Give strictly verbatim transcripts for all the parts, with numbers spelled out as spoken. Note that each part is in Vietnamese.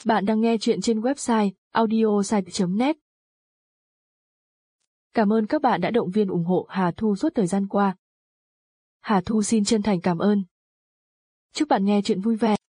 Bạn đang nghe chuyện trên website audiosite chấm net. Cảm ơn các bạn đã động viên ủng hộ Hà Thu suốt thời gian qua. Hà Thu xin chân thành cảm ơn. Chúc bạn nghe chuyện vui vẻ.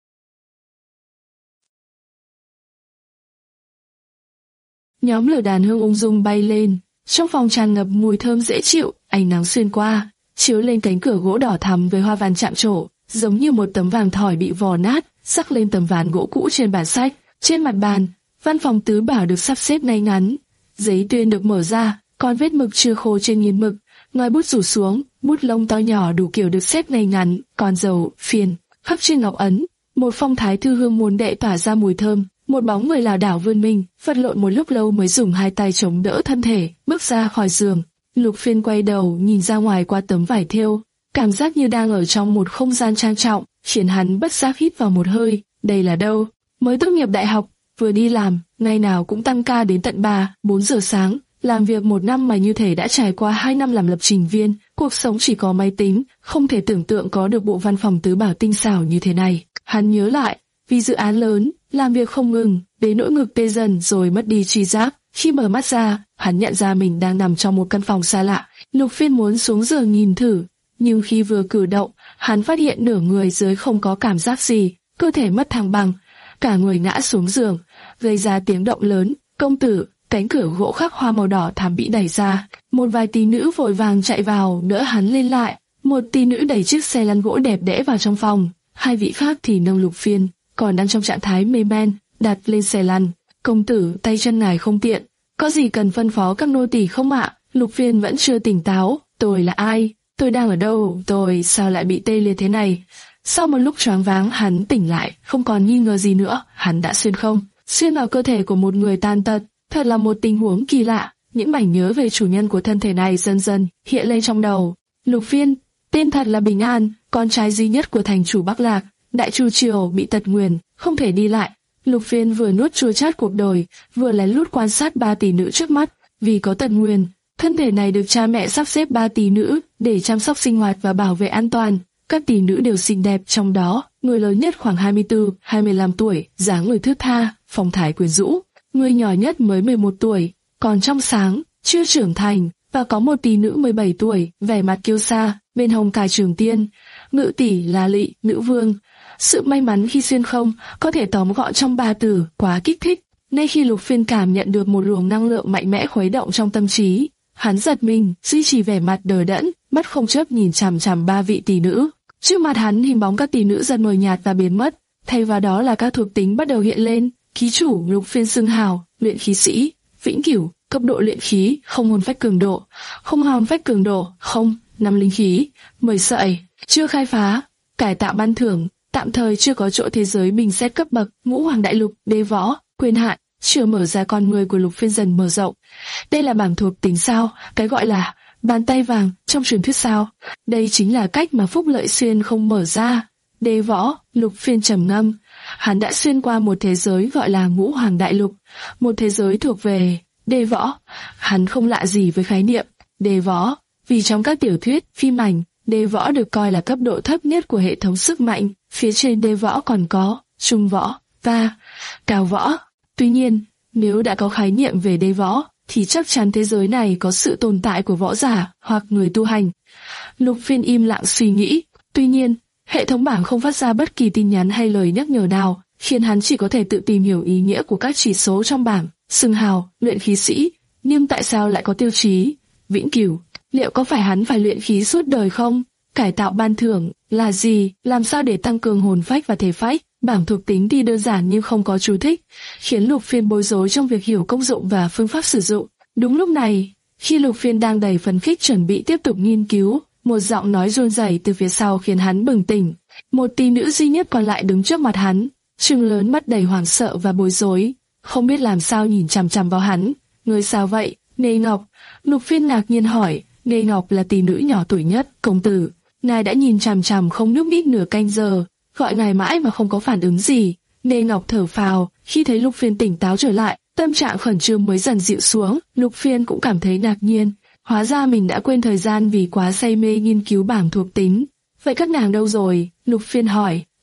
Nhóm lửa đàn hương ung dung bay lên, trong phòng tràn ngập mùi thơm dễ chịu, ánh nắng xuyên qua, chiếu lên cánh cửa gỗ đỏ thắm với hoa văn chạm trổ, giống như một tấm vàng thỏi bị vò nát, sắc lên tấm ván gỗ cũ trên bàn sách. Trên mặt bàn, văn phòng tứ bảo được sắp xếp ngay ngắn, giấy tuyên được mở ra, còn vết mực chưa khô trên nghiền mực, ngòi bút rủ xuống, bút lông to nhỏ đủ kiểu được xếp ngay ngắn, còn dầu, phiền, khắc trên ngọc ấn, một phong thái thư hương muôn đệ tỏa ra mùi thơm. Một bóng người lảo đảo vươn mình, vật lộn một lúc lâu mới dùng hai tay chống đỡ thân thể, bước ra khỏi giường. Lục Phiên quay đầu nhìn ra ngoài qua tấm vải thêu, cảm giác như đang ở trong một không gian trang trọng, khiến hắn bất giác hít vào một hơi. Đây là đâu? Mới tốt nghiệp đại học, vừa đi làm, ngày nào cũng tăng ca đến tận ba, bốn giờ sáng, làm việc một năm mà như thể đã trải qua hai năm làm lập trình viên, cuộc sống chỉ có máy tính, không thể tưởng tượng có được bộ văn phòng tứ bảo tinh xảo như thế này. Hắn nhớ lại, vì dự án lớn, làm việc không ngừng, đến nỗi ngực tê dần rồi mất đi tri giác. Khi mở mắt ra, hắn nhận ra mình đang nằm trong một căn phòng xa lạ. Lục Phiên muốn xuống giường nhìn thử, nhưng khi vừa cử động, hắn phát hiện nửa người dưới không có cảm giác gì, cơ thể mất thăng bằng, cả người ngã xuống giường, gây ra tiếng động lớn. Công tử, cánh cửa gỗ khắc hoa màu đỏ thắm bị đẩy ra, một vài tỷ nữ vội vàng chạy vào đỡ hắn lên lại. Một tỷ nữ đẩy chiếc xe lăn gỗ đẹp đẽ vào trong phòng, hai vị khác thì nâng Lục Phiên, còn đang trong trạng thái mê man, đặt lên xe lăn. Công tử, tay chân ngài không tiện, có gì cần phân phó các nô tỳ không ạ? Lục Phiên vẫn chưa tỉnh táo. Tôi là ai? Tôi đang ở đâu? Tôi sao lại bị tê liệt thế này? Sau một lúc choáng váng, hắn tỉnh lại, không còn nghi ngờ gì nữa. Hắn đã xuyên không, xuyên vào cơ thể của một người tàn tật. Thật là một tình huống kỳ lạ. Những mảnh nhớ về chủ nhân của thân thể này dần dần hiện lên trong đầu. Lục Phiên, tên thật là Bình An, con trai duy nhất của thành chủ Bắc Lạc. Đại Chu triều bị tật nguyền, không thể đi lại. Lục Phiên vừa nuốt chua chát cuộc đời, vừa lén lút quan sát ba tỷ nữ trước mắt. Vì có tật nguyền, thân thể này được cha mẹ sắp xếp ba tỷ nữ để chăm sóc sinh hoạt và bảo vệ an toàn. Các tỷ nữ đều xinh đẹp, trong đó người lớn nhất khoảng hai mươi tư, hai mươi lăm tuổi, dáng người thướt tha, phong thái quyến rũ. Người nhỏ nhất mới mười một tuổi, còn trong sáng, chưa trưởng thành, và có một tỷ nữ mười bảy tuổi, vẻ mặt kiêu sa, bên hông cài trường tiên. Ngự tỷ là Lị, nữ vương. Sự may mắn khi xuyên không có thể tóm gọn trong ba từ quá kích thích, nên khi Lục Phiên cảm nhận được một luồng năng lượng mạnh mẽ khuấy động trong tâm trí, hắn giật mình, duy trì vẻ mặt đờ đẫn, mắt không chớp nhìn chằm chằm ba vị tỷ nữ. Trước mặt hắn, hình bóng các tỷ nữ dần mờ nhạt và biến mất, thay vào đó là các thuộc tính bắt đầu hiện lên. Ký chủ Lục Phiên xưng hào, luyện khí sĩ, vĩnh cửu, cấp độ luyện khí, không hồn phách cường độ, không hồn phách cường độ, không, năm linh khí, mười sợi, chưa khai phá, cải tạo ban thưởng. Tạm thời chưa có chỗ thế giới bình xét cấp bậc. Ngũ hoàng đại lục, đế võ, quyền hạn, chưa mở ra. Con người của Lục Phiên dần mở rộng. Đây là bảng thuộc tính sao? Cái gọi là bàn tay vàng trong truyền thuyết sao? Đây chính là cách mà phúc lợi xuyên không mở ra. Đế võ, Lục Phiên trầm ngâm. Hắn đã xuyên qua một thế giới gọi là ngũ hoàng đại lục, một thế giới thuộc về đế võ. Hắn không lạ gì với khái niệm đế võ, vì trong các tiểu thuyết, phim ảnh, đế võ được coi là cấp độ thấp nhất của hệ thống sức mạnh. Phía trên đế võ còn có trung võ và cao võ. Tuy nhiên, nếu đã có khái niệm về đế võ, thì chắc chắn thế giới này có sự tồn tại của võ giả hoặc người tu hành. Lục Phiên im lặng suy nghĩ. Tuy nhiên, hệ thống bảng không phát ra bất kỳ tin nhắn hay lời nhắc nhở nào, khiến hắn chỉ có thể tự tìm hiểu ý nghĩa của các chỉ số trong bảng. Xưng hào, luyện khí sĩ, nhưng tại sao lại có tiêu chí vĩnh cửu? Liệu có phải hắn phải luyện khí suốt đời không? Cải tạo ban thưởng là gì? Làm sao để tăng cường hồn phách và thể phách? Bảng thuộc tính thì đơn giản nhưng không có chú thích, khiến Lục Phiên bối rối trong việc hiểu công dụng và phương pháp sử dụng. Đúng lúc này, khi Lục Phiên đang đầy phấn khích chuẩn bị tiếp tục nghiên cứu, một giọng nói run rẩy từ phía sau khiến hắn bừng tỉnh. Một tỷ nữ duy nhất còn lại đứng trước mặt hắn, trừng lớn mắt đầy hoảng sợ và bối rối, không biết làm sao nhìn chằm chằm vào hắn. Người sao vậy? Nghê Ngọc. Lục Phiên ngạc nhiên hỏi. Nghê Ngọc là tỷ nữ nhỏ tuổi nhất. Công tử, ngài đã nhìn chằm chằm không nhúc nhích nửa canh giờ, gọi ngài mãi mà không có phản ứng gì. Nghê Ngọc thở phào khi thấy Lục Phiên tỉnh táo trở lại, tâm trạng khẩn trương mới dần dịu xuống. Lục Phiên cũng cảm thấy ngạc nhiên, hóa ra mình đã quên thời gian vì quá say mê nghiên cứu bảng thuộc tính. Vậy các nàng đâu rồi? Lục Phiên hỏi.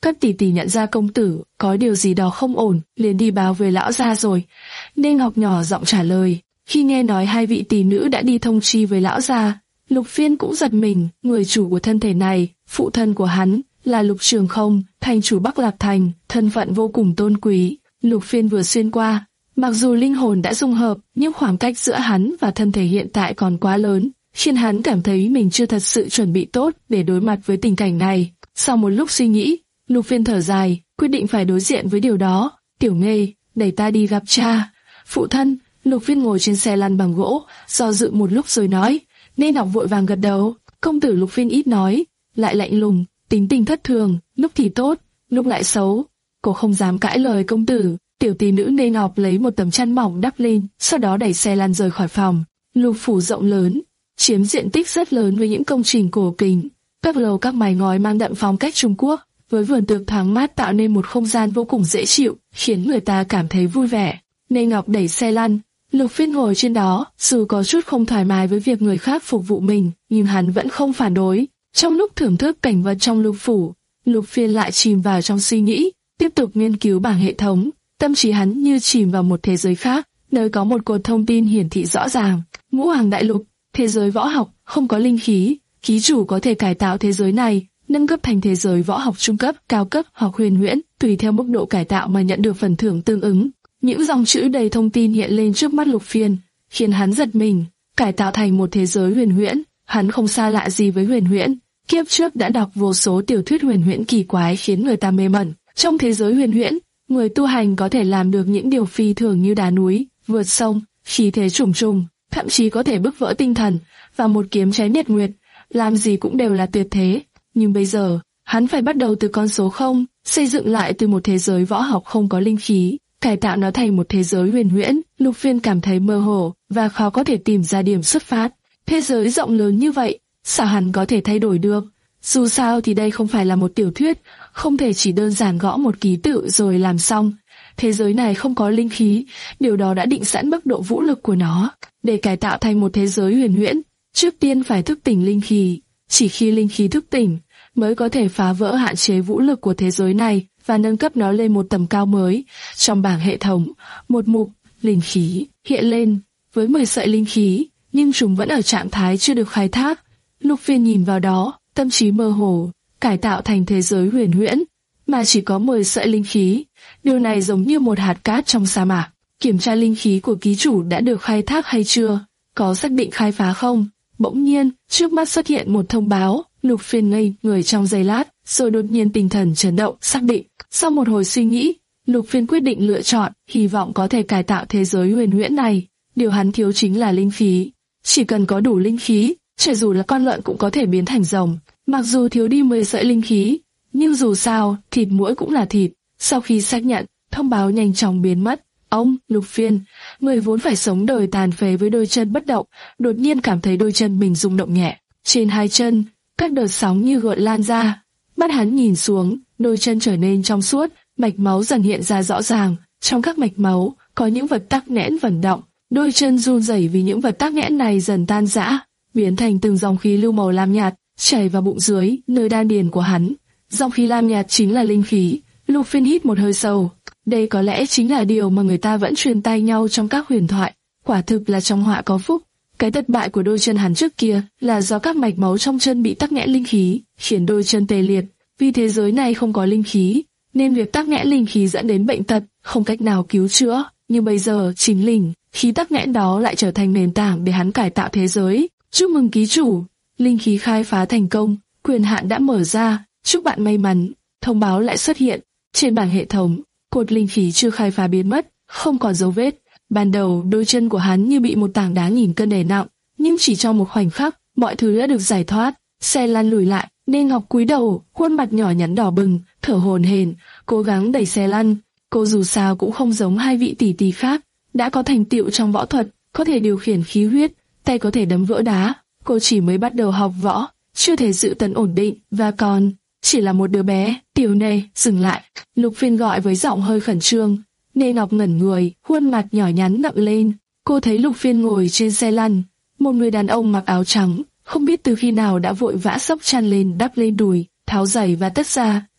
Các tỷ tỷ nhận ra công tử có điều gì đó không ổn, liền đi báo với lão gia rồi. Nên Ngọc nhỏ giọng trả lời. Khi nghe nói hai vị tỷ nữ đã đi thông chi với lão gia, Lục Phiên cũng giật mình. Người chủ của thân thể này, phụ thân của hắn, là Lục Trường Không, thành chủ Bắc Lạc Thành, thân phận vô cùng tôn quý. Lục Phiên vừa xuyên qua, mặc dù linh hồn đã dung hợp, nhưng khoảng cách giữa hắn và thân thể hiện tại còn quá lớn, khiến hắn cảm thấy mình chưa thật sự chuẩn bị tốt để đối mặt với tình cảnh này. Sau một lúc suy nghĩ, Lục Phiên thở dài, quyết định phải đối diện với điều đó. Tiểu Nghê, đẩy ta đi gặp cha. Phụ thân. Lục Phiên ngồi trên xe lăn bằng gỗ, do dự một lúc rồi nói. Nên Ngọc vội vàng gật đầu. Công tử Lục Phiên ít nói, lại lạnh lùng, tính tình thất thường, lúc thì tốt, lúc lại xấu. Cô không dám cãi lời công tử. Tiểu tỷ nữ Nên Ngọc lấy một tấm chăn mỏng đắp lên, sau đó đẩy xe lăn rời khỏi phòng. Lục phủ rộng lớn, chiếm diện tích rất lớn với những công trình cổ kính, các lầu các mái ngói mang đậm phong cách Trung Quốc, với vườn tược thoáng mát tạo nên một không gian vô cùng dễ chịu, khiến người ta cảm thấy vui vẻ. Nên Ngọc đẩy xe lăn, Lục Phiên ngồi trên đó, dù có chút không thoải mái với việc người khác phục vụ mình, nhưng hắn vẫn không phản đối. Trong lúc thưởng thức cảnh vật trong lục phủ, Lục Phiên lại chìm vào trong suy nghĩ, tiếp tục nghiên cứu bảng hệ thống. Tâm trí hắn như chìm vào một thế giới khác, nơi có một cột thông tin hiển thị rõ ràng. Ngũ Hoàng Đại Lục, thế giới võ học, không có linh khí. Ký chủ có thể cải tạo thế giới này, nâng cấp thành thế giới võ học trung cấp, cao cấp hoặc huyền huyễn, tùy theo mức độ cải tạo mà nhận được phần thưởng tương ứng. Những dòng chữ đầy thông tin hiện lên trước mắt Lục Phiên, khiến hắn giật mình. Cải tạo thành một thế giới huyền huyễn, hắn không xa lạ gì với huyền huyễn. Kiếp trước đã đọc vô số tiểu thuyết huyền huyễn kỳ quái khiến người ta mê mẩn. Trong thế giới huyền huyễn, người tu hành có thể làm được những điều phi thường như đá núi, vượt sông, khí thế trùng trùng, thậm chí có thể bức vỡ tinh thần, và một kiếm cháy nhật nguyệt, làm gì cũng đều là tuyệt thế. Nhưng bây giờ, hắn phải bắt đầu từ con số không, xây dựng lại từ một thế giới võ học không có linh khí, cải tạo nó thành một thế giới huyền huyễn. Lục Phiên cảm thấy mơ hồ và khó có thể tìm ra điểm xuất phát. Thế giới rộng lớn như vậy, sao hắn có thể thay đổi được? Dù sao thì đây không phải là một tiểu thuyết, không thể chỉ đơn giản gõ một ký tự rồi làm xong. Thế giới này không có linh khí, điều đó đã định sẵn mức độ vũ lực của nó. Để cải tạo thành một thế giới huyền huyễn, trước tiên phải thức tỉnh linh khí. Chỉ khi linh khí thức tỉnh, mới có thể phá vỡ hạn chế vũ lực của thế giới này và nâng cấp nó lên một tầm cao mới. Trong bảng hệ thống, một mục, linh khí, hiện lên, với mười sợi linh khí, nhưng chúng vẫn ở trạng thái chưa được khai thác. Lục Phiên nhìn vào đó, tâm trí mơ hồ, cải tạo thành thế giới huyền huyễn, mà chỉ có mười sợi linh khí. Điều này giống như một hạt cát trong sa mạc. Kiểm tra linh khí của ký chủ đã được khai thác hay chưa, có xác định khai phá không. Bỗng nhiên, trước mắt xuất hiện một thông báo. Lục Phiên ngây người trong giây lát, rồi đột nhiên tinh thần chấn động, xác định. Sau một hồi suy nghĩ, Lục Phiên quyết định lựa chọn, hy vọng có thể cải tạo thế giới huyền huyễn này. Điều hắn thiếu chính là linh khí. Chỉ cần có đủ linh khí, cho dù là con lợn cũng có thể biến thành rồng. Mặc dù thiếu đi mười sợi linh khí, nhưng dù sao, thịt muỗi cũng là thịt. Sau khi xác nhận, thông báo nhanh chóng biến mất. Ông, Lục Phiên, người vốn phải sống đời tàn phế với đôi chân bất động, đột nhiên cảm thấy đôi chân mình rung động nhẹ. Trên hai chân, các đợt sóng như gợn lan ra. Mắt hắn nhìn xuống, đôi chân trở nên trong suốt, mạch máu dần hiện ra rõ ràng. Trong các mạch máu, có những vật tắc nghẽn vận động. Đôi chân run rẩy vì những vật tắc nghẽn này dần tan rã, biến thành từng dòng khí lưu màu lam nhạt, chảy vào bụng dưới, nơi đan điền của hắn. Dòng khí lam nhạt chính là linh khí. Lục Phiên hít một hơi sâu. Đây có lẽ chính là điều mà người ta vẫn truyền tai nhau trong các huyền thoại. Quả thực là trong họa có phúc. Cái thất bại của đôi chân hắn trước kia là do các mạch máu trong chân bị tắc nghẽn linh khí, khiến đôi chân tê liệt. Vì thế giới này không có linh khí, nên việc tắc nghẽn linh khí dẫn đến bệnh tật, không cách nào cứu chữa. Nhưng bây giờ chính linh khí tắc nghẽn đó lại trở thành nền tảng để hắn cải tạo thế giới. Chúc mừng ký chủ, linh khí khai phá thành công, quyền hạn đã mở ra. Chúc bạn may mắn. Thông báo lại xuất hiện trên bảng hệ thống. Cột linh khí chưa khai phá biến mất, không còn dấu vết. Ban đầu đôi chân của hắn như bị một tảng đá nghìn cân đè nặng, nhưng chỉ trong một khoảnh khắc, mọi thứ đã được giải thoát. Xe lăn lùi lại, Nên Ngọc cúi đầu, khuôn mặt nhỏ nhắn đỏ bừng, thở hổn hển, cố gắng đẩy xe lăn. Cô dù sao cũng không giống hai vị tỷ tỷ khác, đã có thành tựu trong võ thuật, có thể điều khiển khí huyết, tay có thể đấm vỡ đá. Cô chỉ mới bắt đầu học võ, chưa thể giữ tấn ổn định, và còn chỉ là một đứa bé. Tiểu Nê, dừng lại. Lục Phiên gọi với giọng hơi khẩn trương. Nê Ngọc ngẩn người, khuôn mặt nhỏ nhắn ngậm lên. Cô thấy Lục Phiên ngồi trên xe lăn, một người đàn ông mặc áo trắng, không biết từ khi nào đã vội vã xốc chăn lên đắp lên đùi, tháo giày và tất ra,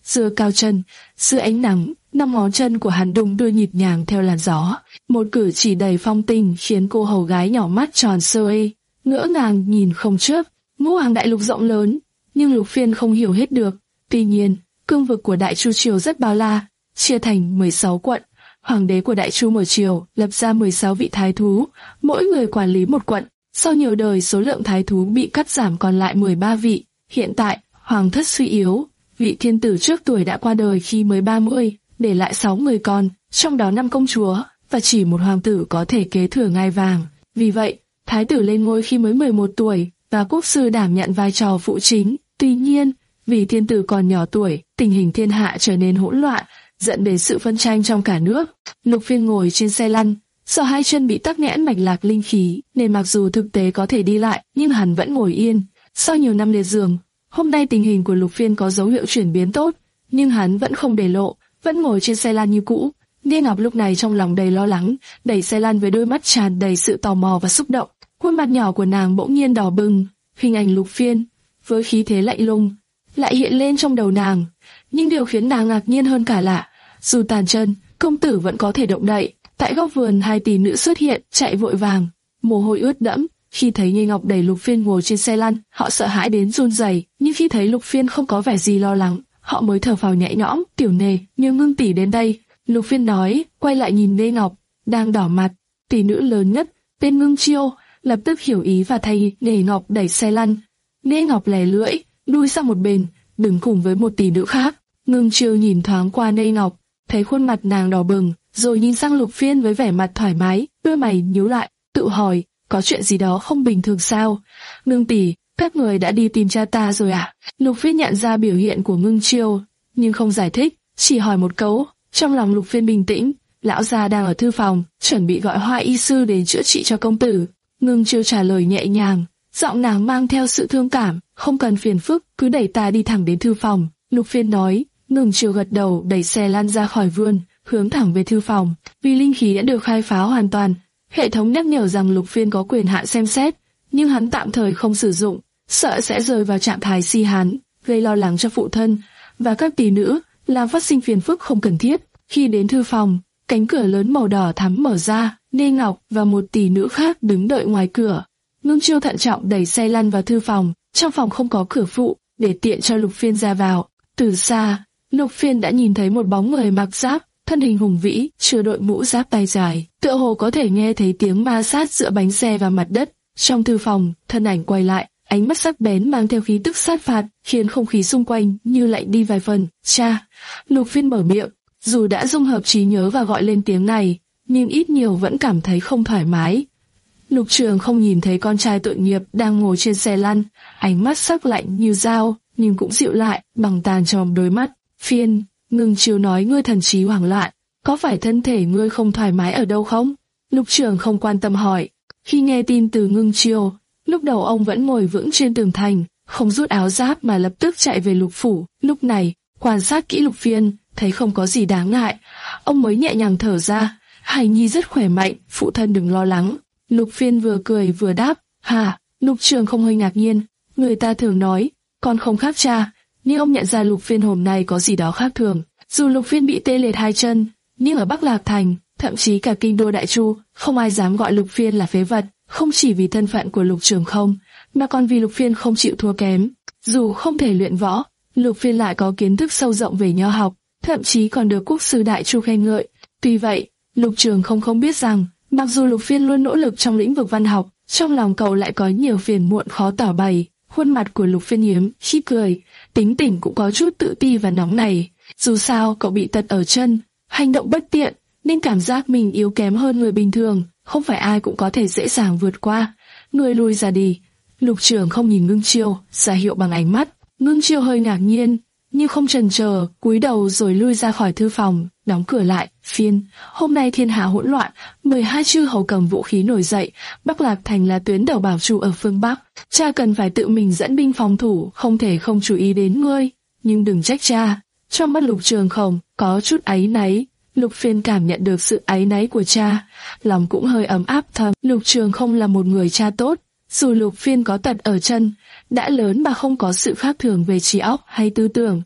giơ cao chân, dưới ánh nắng, năm ngón chân của hắn đung đưa nhịp nhàng theo làn gió. Một cử chỉ đầy phong tình khiến cô hầu gái nhỏ mắt tròn sơ ê, ngỡ ngàng nhìn không chớp. Ngũ Hoàng đại lục rộng lớn, nhưng Lục Phiên không hiểu hết được. Tuy nhiên, cương vực của Đại Chu triều rất bao la, chia thành mười sáu quận. Hoàng đế của Đại Chu mở triều lập ra mười sáu vị thái thú, mỗi người quản lý một quận. Sau nhiều đời số lượng thái thú bị cắt giảm còn lại mười ba vị. Hiện tại, hoàng thất suy yếu, vị thiên tử trước tuổi đã qua đời khi mới ba mươi, để lại sáu người con, trong đó năm công chúa, và chỉ một hoàng tử có thể kế thừa ngai vàng. Vì vậy, thái tử lên ngôi khi mới mười một tuổi, và quốc sư đảm nhận vai trò phụ chính. Tuy nhiên, vì thiên tử còn nhỏ tuổi, tình hình thiên hạ trở nên hỗn loạn, dẫn đến sự phân tranh trong cả nước. Lục Phiên ngồi trên xe lăn, do hai chân bị tắc nghẽn mạch lạc linh khí, nên mặc dù thực tế có thể đi lại, nhưng hắn vẫn ngồi yên. Sau nhiều năm liệt giường, hôm nay tình hình của Lục Phiên có dấu hiệu chuyển biến tốt, nhưng hắn vẫn không để lộ, vẫn ngồi trên xe lăn như cũ. Nghe Ngọc lúc này trong lòng đầy lo lắng, đẩy xe lăn với đôi mắt tràn đầy sự tò mò và xúc động. Khuôn mặt nhỏ của nàng bỗng nhiên đỏ bừng, hình ảnh Lục Phiên với khí thế lạnh lùng lại hiện lên trong đầu nàng. Nhưng điều khiến nàng ngạc nhiên hơn cả là, dù tàn chân, công tử vẫn có thể động đậy. Tại góc vườn hai tỷ nữ xuất hiện, chạy vội vàng, mồ hôi ướt đẫm. Khi thấy Nghê Ngọc đẩy Lục Phiên ngồi trên xe lăn, họ sợ hãi đến run rẩy. Nhưng khi thấy Lục Phiên không có vẻ gì lo lắng, họ mới thở phào nhẹ nhõm. Tiểu Nề, như Ngưng tỷ đến đây. Lục Phiên nói, quay lại nhìn Nghê Ngọc, đang đỏ mặt. Tỷ nữ lớn nhất, tên Ngưng Chiêu, lập tức hiểu ý và thay Nghê Ngọc đẩy xe lăn. Nghê Ngọc lè lưỡi, lui sang một bên, đứng cùng với một tỷ nữ khác. Ngưng Chiêu nhìn thoáng qua Nghê Ngọc, thấy khuôn mặt nàng đỏ bừng, rồi nhìn sang Lục Phiên với vẻ mặt thoải mái, đôi mày nhíu lại, tự hỏi, có chuyện gì đó không bình thường sao? Ngưng tỷ, các người đã đi tìm cha ta rồi à? Lục Phiên nhận ra biểu hiện của Ngưng Chiêu, nhưng không giải thích, chỉ hỏi một câu. Trong lòng Lục Phiên bình tĩnh, lão gia đang ở thư phòng, chuẩn bị gọi Hoa y sư đến chữa trị cho công tử. Ngưng Chiêu trả lời nhẹ nhàng, giọng nàng mang theo sự thương cảm, không cần phiền phức, cứ đẩy ta đi thẳng đến thư phòng. Lục Phiên nói. Ngưng Chiêu gật đầu, đẩy xe lăn ra khỏi vườn, hướng thẳng về thư phòng. Vì linh khí đã được khai phá hoàn toàn, hệ thống nhắc nhở rằng Lục Phiên có quyền hạn xem xét, nhưng hắn tạm thời không sử dụng, sợ sẽ rơi vào trạng thái si hán, gây lo lắng cho phụ thân và các tỷ nữ, làm phát sinh phiền phức không cần thiết. Khi đến thư phòng, cánh cửa lớn màu đỏ thắm mở ra, Nghê Ngọc và một tỷ nữ khác đứng đợi ngoài cửa. Ngưng Chiêu thận trọng đẩy xe lăn vào thư phòng. Trong phòng không có cửa phụ, để tiện cho Lục Phiên ra vào. Từ xa, Lục Phiên đã nhìn thấy một bóng người mặc giáp, thân hình hùng vĩ, chưa đội mũ giáp tay dài, tựa hồ có thể nghe thấy tiếng ma sát giữa bánh xe và mặt đất. Trong thư phòng, thân ảnh quay lại, ánh mắt sắc bén mang theo khí tức sát phạt, khiến không khí xung quanh như lạnh đi vài phần. Cha, Lục Phiên mở miệng, dù đã dung hợp trí nhớ và gọi lên tiếng này, nhưng ít nhiều vẫn cảm thấy không thoải mái. Lục Trường không nhìn thấy con trai tội nghiệp đang ngồi trên xe lăn, ánh mắt sắc lạnh như dao, nhưng cũng dịu lại bằng tàn trong đôi mắt. Phiên, Ngưng Chiêu nói ngươi thần trí hoảng loạn, có phải thân thể ngươi không thoải mái ở đâu không? Lục Trường không quan tâm hỏi. Khi nghe tin từ Ngưng Chiêu, lúc đầu ông vẫn ngồi vững trên tường thành, không rút áo giáp mà lập tức chạy về Lục phủ. Lúc này, quan sát kỹ Lục Phiên, thấy không có gì đáng ngại, ông mới nhẹ nhàng thở ra. Hải nhi rất khỏe mạnh, phụ thân đừng lo lắng. Lục Phiên vừa cười vừa đáp. Hả? Lục Trường không hơi ngạc nhiên. Người ta thường nói, con không khác cha, nhưng ông nhận ra Lục Phiên hôm nay có gì đó khác thường. Dù Lục Phiên bị tê liệt hai chân, nhưng ở Bắc Lạc Thành, thậm chí cả kinh đô Đại Chu, không ai dám gọi Lục Phiên là phế vật, không chỉ vì thân phận của Lục Trường không, mà còn vì Lục Phiên không chịu thua kém. Dù không thể luyện võ, Lục Phiên lại có kiến thức sâu rộng về nho học, thậm chí còn được quốc sư Đại Chu khen ngợi. Tuy vậy, Lục Trường không không biết rằng, mặc dù Lục Phiên luôn nỗ lực trong lĩnh vực văn học, trong lòng cậu lại có nhiều phiền muộn khó tỏ bày. Khuôn mặt của Lục Phiên hiếm khi cười, tính tình cũng có chút tự ti và nóng nảy. Dù sao cậu bị tật ở chân, hành động bất tiện, nên cảm giác mình yếu kém hơn người bình thường, không phải ai cũng có thể dễ dàng vượt qua. Người lui ra đi. Lục Trường không nhìn Ngưng Chiêu, ra hiệu bằng ánh mắt. Ngưng Chiêu hơi ngạc nhiên, nhưng không chần chờ, cúi đầu rồi lui ra khỏi thư phòng, đóng cửa lại. Phiên, hôm nay thiên hạ hỗn loạn, mười hai chư hầu cầm vũ khí nổi dậy, Bắc Lạc Thành là tuyến đầu bảo trụ ở phương Bắc, cha cần phải tự mình dẫn binh phòng thủ, không thể không chú ý đến ngươi. Nhưng đừng trách cha. Trong mắt Lục Trường không có chút áy náy. Lục Phiên cảm nhận được sự áy náy của cha, lòng cũng hơi ấm áp thầm. Lục Trường không là một người cha tốt, dù Lục Phiên có tật ở chân, đã lớn mà không có sự khác thường về trí óc hay tư tưởng.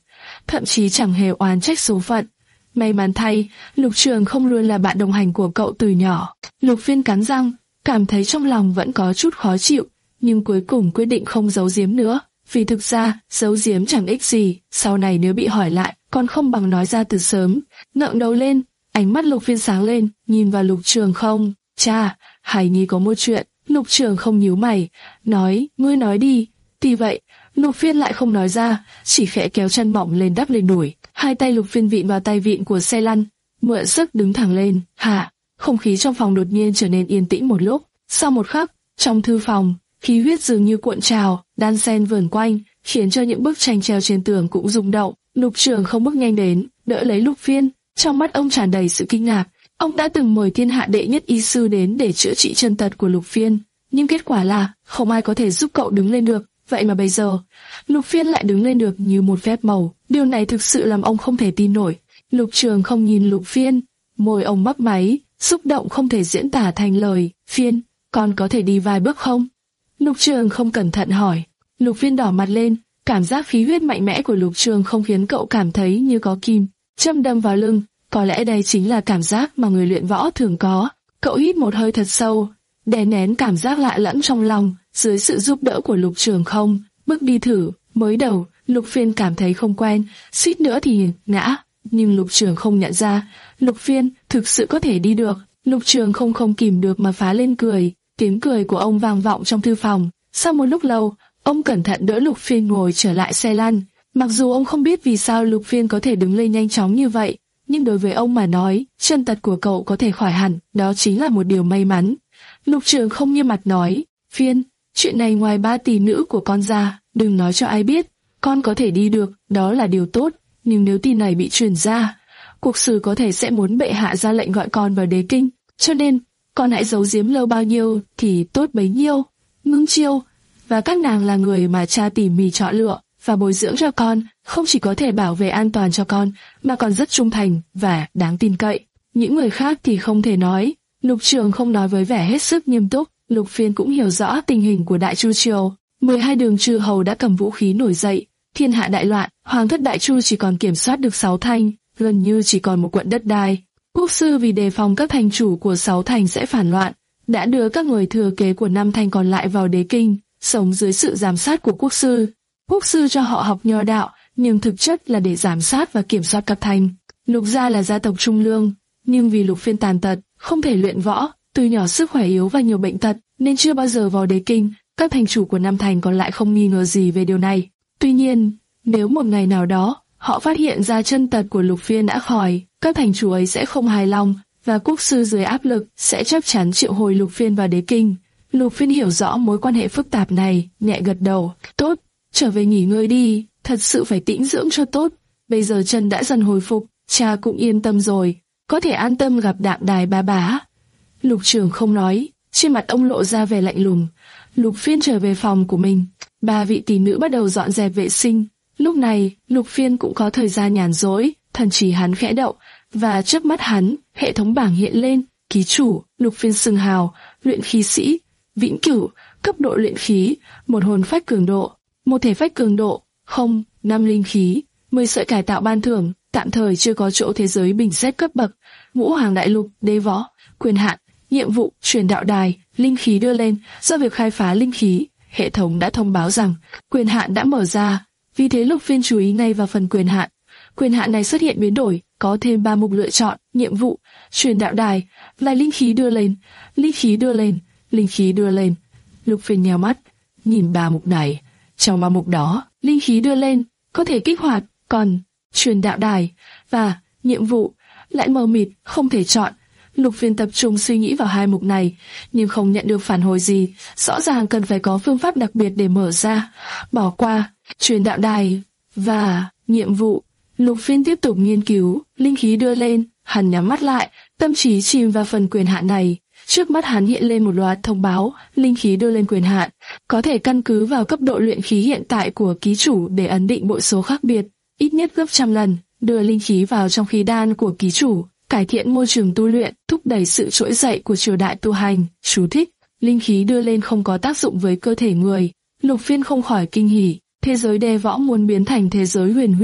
thậm chí chẳng hề oán trách số phận. May mắn thay, Lục Trường không luôn là bạn đồng hành của cậu từ nhỏ. Lục Phiên cắn răng, cảm thấy trong lòng vẫn có chút khó chịu, nhưng cuối cùng quyết định không giấu giếm nữa. Vì thực ra, giấu giếm chẳng ích gì, sau này nếu bị hỏi lại, còn không bằng nói ra từ sớm. Ngẩng đầu lên, ánh mắt Lục Phiên sáng lên, nhìn vào Lục Trường không. Cha, Hải Nhi có một chuyện. Lục Trường không nhíu mày, nói, ngươi nói đi. Tuy vậy, Lục Phiên lại không nói ra, chỉ khẽ kéo chân mỏng lên đắp lên đùi. Hai tay Lục Phiên vịn vào tay vịn của xe lăn, mượn sức đứng thẳng lên. Hả? Không khí trong phòng đột nhiên trở nên yên tĩnh một lúc. Sau một khắc, trong thư phòng, khí huyết dường như cuộn trào, đan xen vờn quanh, khiến cho những bức tranh treo trên tường cũng rung động. Lục Trường không bước nhanh đến, đỡ lấy Lục Phiên, trong mắt ông tràn đầy sự kinh ngạc. Ông đã từng mời thiên hạ đệ nhất y sư đến để chữa trị chân tật của Lục Phiên, nhưng kết quả là không ai có thể giúp cậu đứng lên được. Vậy mà bây giờ, Lục Phiên lại đứng lên được như một phép màu. Điều này thực sự làm ông không thể tin nổi. Lục Trường không nhìn Lục Phiên, môi ông mấp máy, xúc động không thể diễn tả thành lời. Phiên, con có thể đi vài bước không? Lục Trường không cẩn thận hỏi. Lục Phiên đỏ mặt lên, cảm giác khí huyết mạnh mẽ của Lục Trường không khiến cậu cảm thấy như có kim châm đâm vào lưng. Có lẽ đây chính là cảm giác mà người luyện võ thường có. Cậu hít một hơi thật sâu, đè nén cảm giác lạ lẫm trong lòng, dưới sự giúp đỡ của Lục Trường không, bước đi thử. Mới đầu, Lục Phiên cảm thấy không quen, suýt nữa thì ngã, nhưng Lục Trường không nhận ra, Lục Phiên thực sự có thể đi được. Lục Trường không không kìm được mà phá lên cười, tiếng cười của ông vang vọng trong thư phòng. Sau một lúc lâu, ông cẩn thận đỡ Lục Phiên ngồi trở lại xe lăn. Mặc dù ông không biết vì sao Lục Phiên có thể đứng lên nhanh chóng như vậy, nhưng đối với ông mà nói, chân tật của cậu có thể khỏi hẳn, đó chính là một điều may mắn. Lục Trường không nghiêm mặt nói, Phiên, chuyện này ngoài ba tỷ nữ của con ra, đừng nói cho ai biết, con có thể đi được, đó là điều tốt, nhưng nếu tin này bị truyền ra, cuộc sử có thể sẽ muốn bệ hạ ra lệnh gọi con vào đế kinh, cho nên, con hãy giấu giếm lâu bao nhiêu thì tốt bấy nhiêu. Ngưng Chiêu và các nàng là người mà cha tỉ mỉ chọn lựa và bồi dưỡng cho con, không chỉ có thể bảo vệ an toàn cho con, mà còn rất trung thành và đáng tin cậy. Những người khác thì không thể nói. Lục Trường không nói với vẻ hết sức nghiêm túc. Lục Phiên cũng hiểu rõ tình hình của Đại Chu triều. mười hai đường chư hầu đã cầm vũ khí nổi dậy, thiên hạ đại loạn, hoàng thất Đại Chu chỉ còn kiểm soát được sáu thành, gần như chỉ còn một quận đất đai. Quốc sư vì đề phòng các thành chủ của sáu thành sẽ phản loạn, đã đưa các người thừa kế của năm thành còn lại vào đế kinh, sống dưới sự giám sát của quốc sư. Quốc sư cho họ học nho đạo, nhưng thực chất là để giám sát và kiểm soát các thành. Lục gia là gia tộc trung lương, nhưng vì Lục Phiên tàn tật, không thể luyện võ, từ nhỏ sức khỏe yếu và nhiều bệnh tật, nên chưa bao giờ vào đế kinh. Các thành chủ của năm thành còn lại không nghi ngờ gì về điều này. Tuy nhiên, nếu một ngày nào đó họ phát hiện ra chân tật của Lục Phiên đã khỏi, các thành chủ ấy sẽ không hài lòng, và quốc sư dưới áp lực sẽ chắc chắn triệu hồi Lục Phiên vào đế kinh. Lục Phiên hiểu rõ mối quan hệ phức tạp này, nhẹ gật đầu. Tốt, trở về nghỉ ngơi đi, thật sự phải tĩnh dưỡng cho tốt. Bây giờ chân đã dần hồi phục, cha cũng yên tâm rồi, có thể an tâm gặp Đạm Đài ba bá. Lục Trường không nói, trên mặt ông lộ ra vẻ lạnh lùng. Lục Phiên trở về phòng của mình, ba vị tỷ nữ bắt đầu dọn dẹp vệ sinh. Lúc này, Lục Phiên cũng có thời gian nhàn rỗi, thần trí hắn khẽ động, và trước mắt hắn, hệ thống bảng hiện lên, ký chủ, Lục Phiên xưng hào, luyện khí sĩ, vĩnh cửu, cấp độ luyện khí, một hồn phách cường độ, một thể phách cường độ, không, năm linh khí, mười sợi cải tạo ban thưởng, tạm thời chưa có chỗ thế giới bình xét cấp bậc, ngũ hoàng đại lục, đế võ, quyền hạn, nhiệm vụ, truyền đạo đài, linh khí đưa lên, do việc khai phá linh khí, hệ thống đã thông báo rằng, quyền hạn đã mở ra, vì thế Lục Phiên chú ý ngay vào phần quyền hạn. Quyền hạn này xuất hiện biến đổi, có thêm ba mục lựa chọn, nhiệm vụ, truyền đạo đài, là linh khí đưa lên, linh khí đưa lên, linh khí đưa lên. Lục Phiên nheo mắt, nhìn ba mục này, trong ba mục đó, linh khí đưa lên, có thể kích hoạt, còn truyền đạo đài và nhiệm vụ lại mờ mịt, không thể chọn. Lục Phiên tập trung suy nghĩ vào hai mục này, nhưng không nhận được phản hồi gì, rõ ràng cần phải có phương pháp đặc biệt để mở ra. Bỏ qua, truyền đạo đài và nhiệm vụ. Lục Phiên tiếp tục nghiên cứu, linh khí đưa lên, hắn nhắm mắt lại, tâm trí chìm vào phần quyền hạn này. Trước mắt hắn hiện lên một loạt thông báo, linh khí đưa lên quyền hạn, có thể căn cứ vào cấp độ luyện khí hiện tại của ký chủ để ấn định bội số khác biệt, ít nhất gấp trăm lần, đưa linh khí vào trong khí đan của ký chủ, cải thiện môi trường tu luyện, thúc đẩy sự trỗi dậy của triều đại tu hành. Chú thích: linh khí đưa lên không có tác dụng với cơ thể người. Lục Phiên không khỏi kinh hỉ, thế giới đê võ muốn biến thành thế giới huyền huyễn,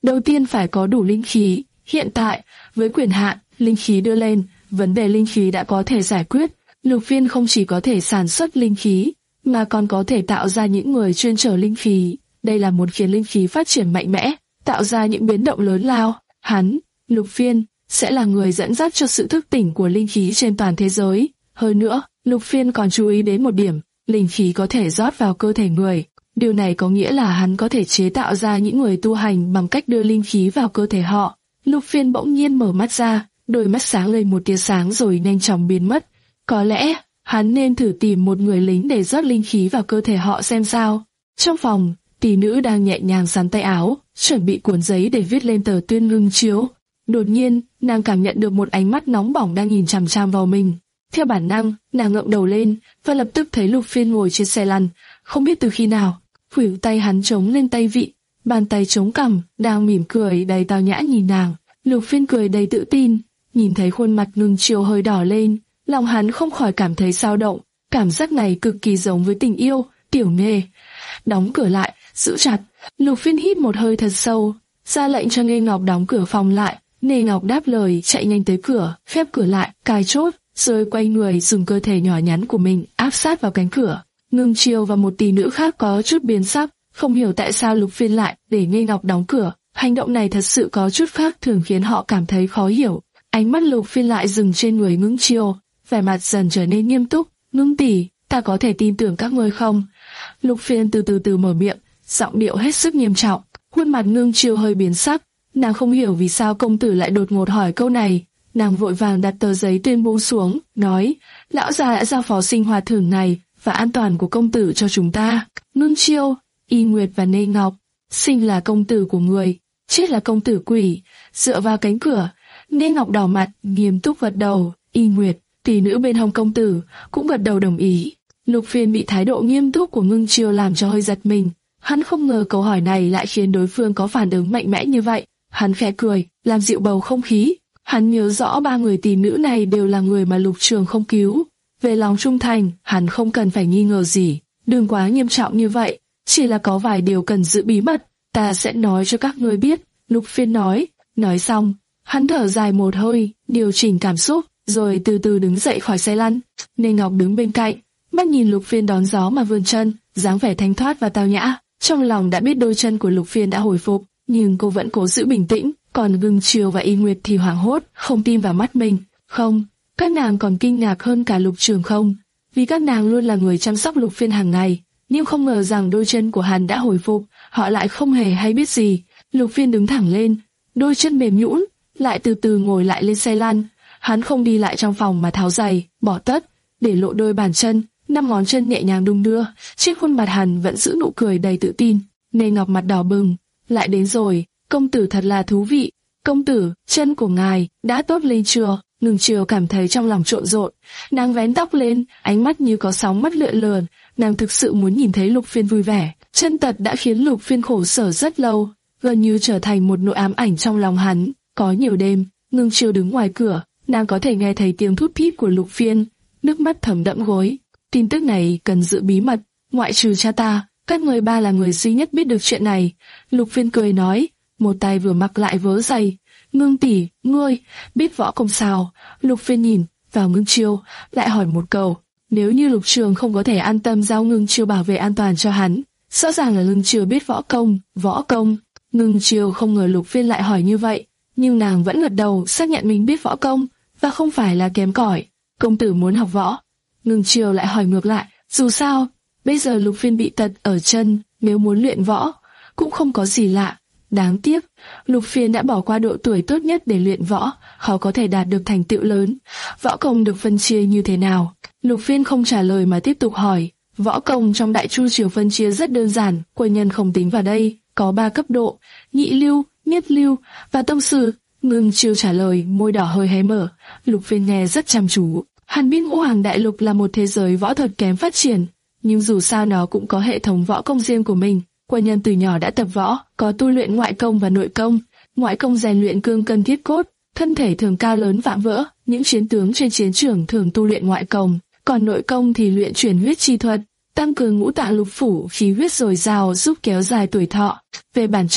đầu tiên phải có đủ linh khí. Hiện tại, với quyền hạn, linh khí đưa lên, vấn đề linh khí đã có thể giải quyết. Lục Phiên không chỉ có thể sản xuất linh khí, mà còn có thể tạo ra những người chuyên trở linh khí. Đây là muốn khiến linh khí phát triển mạnh mẽ, tạo ra những biến động lớn lao. Hắn, Lục Phiên, sẽ là người dẫn dắt cho sự thức tỉnh của linh khí trên toàn thế giới. Hơn nữa, Lục Phiên còn chú ý đến một điểm, linh khí có thể rót vào cơ thể người. Điều này có nghĩa là hắn có thể chế tạo ra những người tu hành bằng cách đưa linh khí vào cơ thể họ. Lục Phiên bỗng nhiên mở mắt ra, đôi mắt sáng lên một tia sáng rồi nhanh chóng biến mất. Có lẽ, hắn nên thử tìm một người lính để rót linh khí vào cơ thể họ xem sao. Trong phòng, tỷ nữ đang nhẹ nhàng sắn tay áo, chuẩn bị cuốn giấy để viết lên tờ tuyên ngưng chiếu. Đột nhiên, nàng cảm nhận được một ánh mắt nóng bỏng đang nhìn chằm chằm vào mình. Theo bản năng, nàng ngẩng đầu lên và lập tức thấy Lục Phiên ngồi trên xe lăn. Không biết từ khi nào, khuỷu tay hắn chống lên tay vịn, bàn tay chống cằm, đang mỉm cười đầy tao nhã nhìn nàng. Lục Phiên cười đầy tự tin, nhìn thấy khuôn mặt Ngưng Chiêu hơi đỏ lên, lòng hắn không khỏi cảm thấy dao động. Cảm giác này cực kỳ giống với tình yêu. Tiểu Nghê, đóng cửa lại, giữ chặt. Lục Phiên hít một hơi thật sâu, ra lệnh cho Nghê Ngọc đóng cửa phòng lại. Nghê Ngọc đáp lời, chạy nhanh tới cửa, khép cửa lại, cài chốt, rồi quay người dùng cơ thể nhỏ nhắn của mình áp sát vào cánh cửa. Ngưng Chiêu và một tỷ nữ khác có chút biến sắc, không hiểu tại sao Lục Phiên lại để Nghê Ngọc đóng cửa. Hành động này thật sự có chút khác thường khiến họ cảm thấy khó hiểu. Ánh mắt Lục Phiên lại dừng trên người Ngưng Chiêu, vẻ mặt dần trở nên nghiêm túc. Ngưng tỷ, ta có thể tin tưởng các ngươi không? Lục Phiên từ từ từ mở miệng, giọng điệu hết sức nghiêm trọng. Khuôn mặt Ngưng Chiêu hơi biến sắc, nàng không hiểu vì sao công tử lại đột ngột hỏi câu này. Nàng vội vàng đặt tờ giấy tuyên bố xuống, nói: lão già đã giao phó sinh hoạt thường ngày và an toàn của công tử cho chúng ta. Ngưng Chiêu, Y Nguyệt và Nghê Ngọc, sinh là công tử của người, chết là công tử quỷ. Dựa vào cánh cửa, Nghê Ngọc đỏ mặt, nghiêm túc gật đầu. Y Nguyệt, tỷ nữ bên hông công tử, cũng gật đầu đồng ý. Lục Phiên bị thái độ nghiêm túc của Ngưng Chiêu làm cho hơi giật mình. Hắn không ngờ câu hỏi này lại khiến đối phương có phản ứng mạnh mẽ như vậy. Hắn khẽ cười, làm dịu bầu không khí. Hắn nhớ rõ ba người tỷ nữ này đều là người mà Lục Trường không cứu. Về lòng trung thành, hắn không cần phải nghi ngờ gì. Đừng quá nghiêm trọng như vậy, chỉ là có vài điều cần giữ bí mật. Ta sẽ nói cho các ngươi biết. Lục Phiên nói. Nói xong, hắn thở dài một hơi, điều chỉnh cảm xúc, rồi từ từ đứng dậy khỏi xe lăn. Nghê Ngọc đứng bên cạnh, mắt nhìn Lục Phiên đón gió mà vươn chân, dáng vẻ thanh thoát và tao nhã. Trong lòng đã biết đôi chân của Lục Phiên đã hồi phục, nhưng cô vẫn cố giữ bình tĩnh. Còn Ngưng Chiêu và Y Nguyệt thì hoảng hốt, không tin vào mắt mình. Không, các nàng còn kinh ngạc hơn cả Lục Trường không, vì các nàng luôn là người chăm sóc Lục Phiên hàng ngày, nhưng không ngờ rằng đôi chân của hắn đã hồi phục, họ lại không hề hay biết gì. Lục Phiên đứng thẳng lên, đôi chân mềm nhũn, lại từ từ ngồi lại lên xe lăn. Hắn không đi lại trong phòng mà tháo giày, bỏ tất, để lộ đôi bàn chân, năm ngón chân nhẹ nhàng đung đưa. Trên khuôn mặt hắn vẫn giữ nụ cười đầy tự tin. Nghê Ngọc mặt đỏ bừng, lại đến rồi. Công tử thật là thú vị. Công tử, chân của ngài đã tốt lên chưa? Ngưng Chiêu cảm thấy trong lòng trộn rộn, nàng vén tóc lên, ánh mắt như có sóng mắt lượn lờ. Nàng thực sự muốn nhìn thấy Lục Phiên vui vẻ. Chân tật đã khiến Lục Phiên khổ sở rất lâu, gần như trở thành một nỗi ám ảnh trong lòng hắn. Có nhiều đêm, Ngưng Chiêu đứng ngoài cửa, nàng có thể nghe thấy tiếng thút thít của Lục Phiên, nước mắt thấm đẫm gối. Tin tức này cần giữ bí mật, ngoại trừ cha ta, các người ba là người duy nhất biết được chuyện này. Lục Phiên cười nói, một tay vừa mặc lại vớ giày. Ngưng tỷ, ngươi biết võ công sao? Lục Phiên nhìn vào Ngưng Chiêu, lại hỏi một câu. Nếu như Lục Trường không có thể an tâm giao Ngưng Chiêu bảo vệ an toàn cho hắn, rõ ràng là Ngưng Chiêu biết võ công. Võ công? Ngưng Chiêu không ngờ Lục Phiên lại hỏi như vậy, nhưng nàng vẫn gật đầu xác nhận mình biết võ công và không phải là kém cỏi. Công tử muốn học võ? Ngưng Chiêu lại hỏi ngược lại. Dù sao, bây giờ Lục Phiên bị tật ở chân, nếu muốn luyện võ cũng không có gì lạ. Đáng tiếc, Lục Phiên đã bỏ qua độ tuổi tốt nhất để luyện võ, khó có thể đạt được thành tựu lớn. Võ công được phân chia như thế nào? Lục Phiên không trả lời mà tiếp tục hỏi. Võ công trong Đại Chu Triều phân chia rất đơn giản, quân nhân không tính vào đây, có ba cấp độ: nhị lưu, nhất lưu và tông sư. Ngưng Chiêu trả lời, môi đỏ hơi hé mở. Lục Phiên nghe rất chăm chú. Hắn biết Ngũ Hoàng Đại Lục là một thế giới võ thuật kém phát triển, nhưng dù sao nó cũng có hệ thống võ công riêng của mình. Quân nhân từ nhỏ đã tập võ, có tu luyện ngoại công và nội công. Ngoại công rèn luyện cương cân thiết cốt, thân thể thường cao lớn vạm vỡ. Những chiến tướng trên chiến trường thường tu luyện ngoại công, còn nội công thì luyện chuyển huyết chi thuật, tăng cường ngũ tạng lục phủ, khí huyết dồi dào giúp kéo dài tuổi thọ. Về bản chất,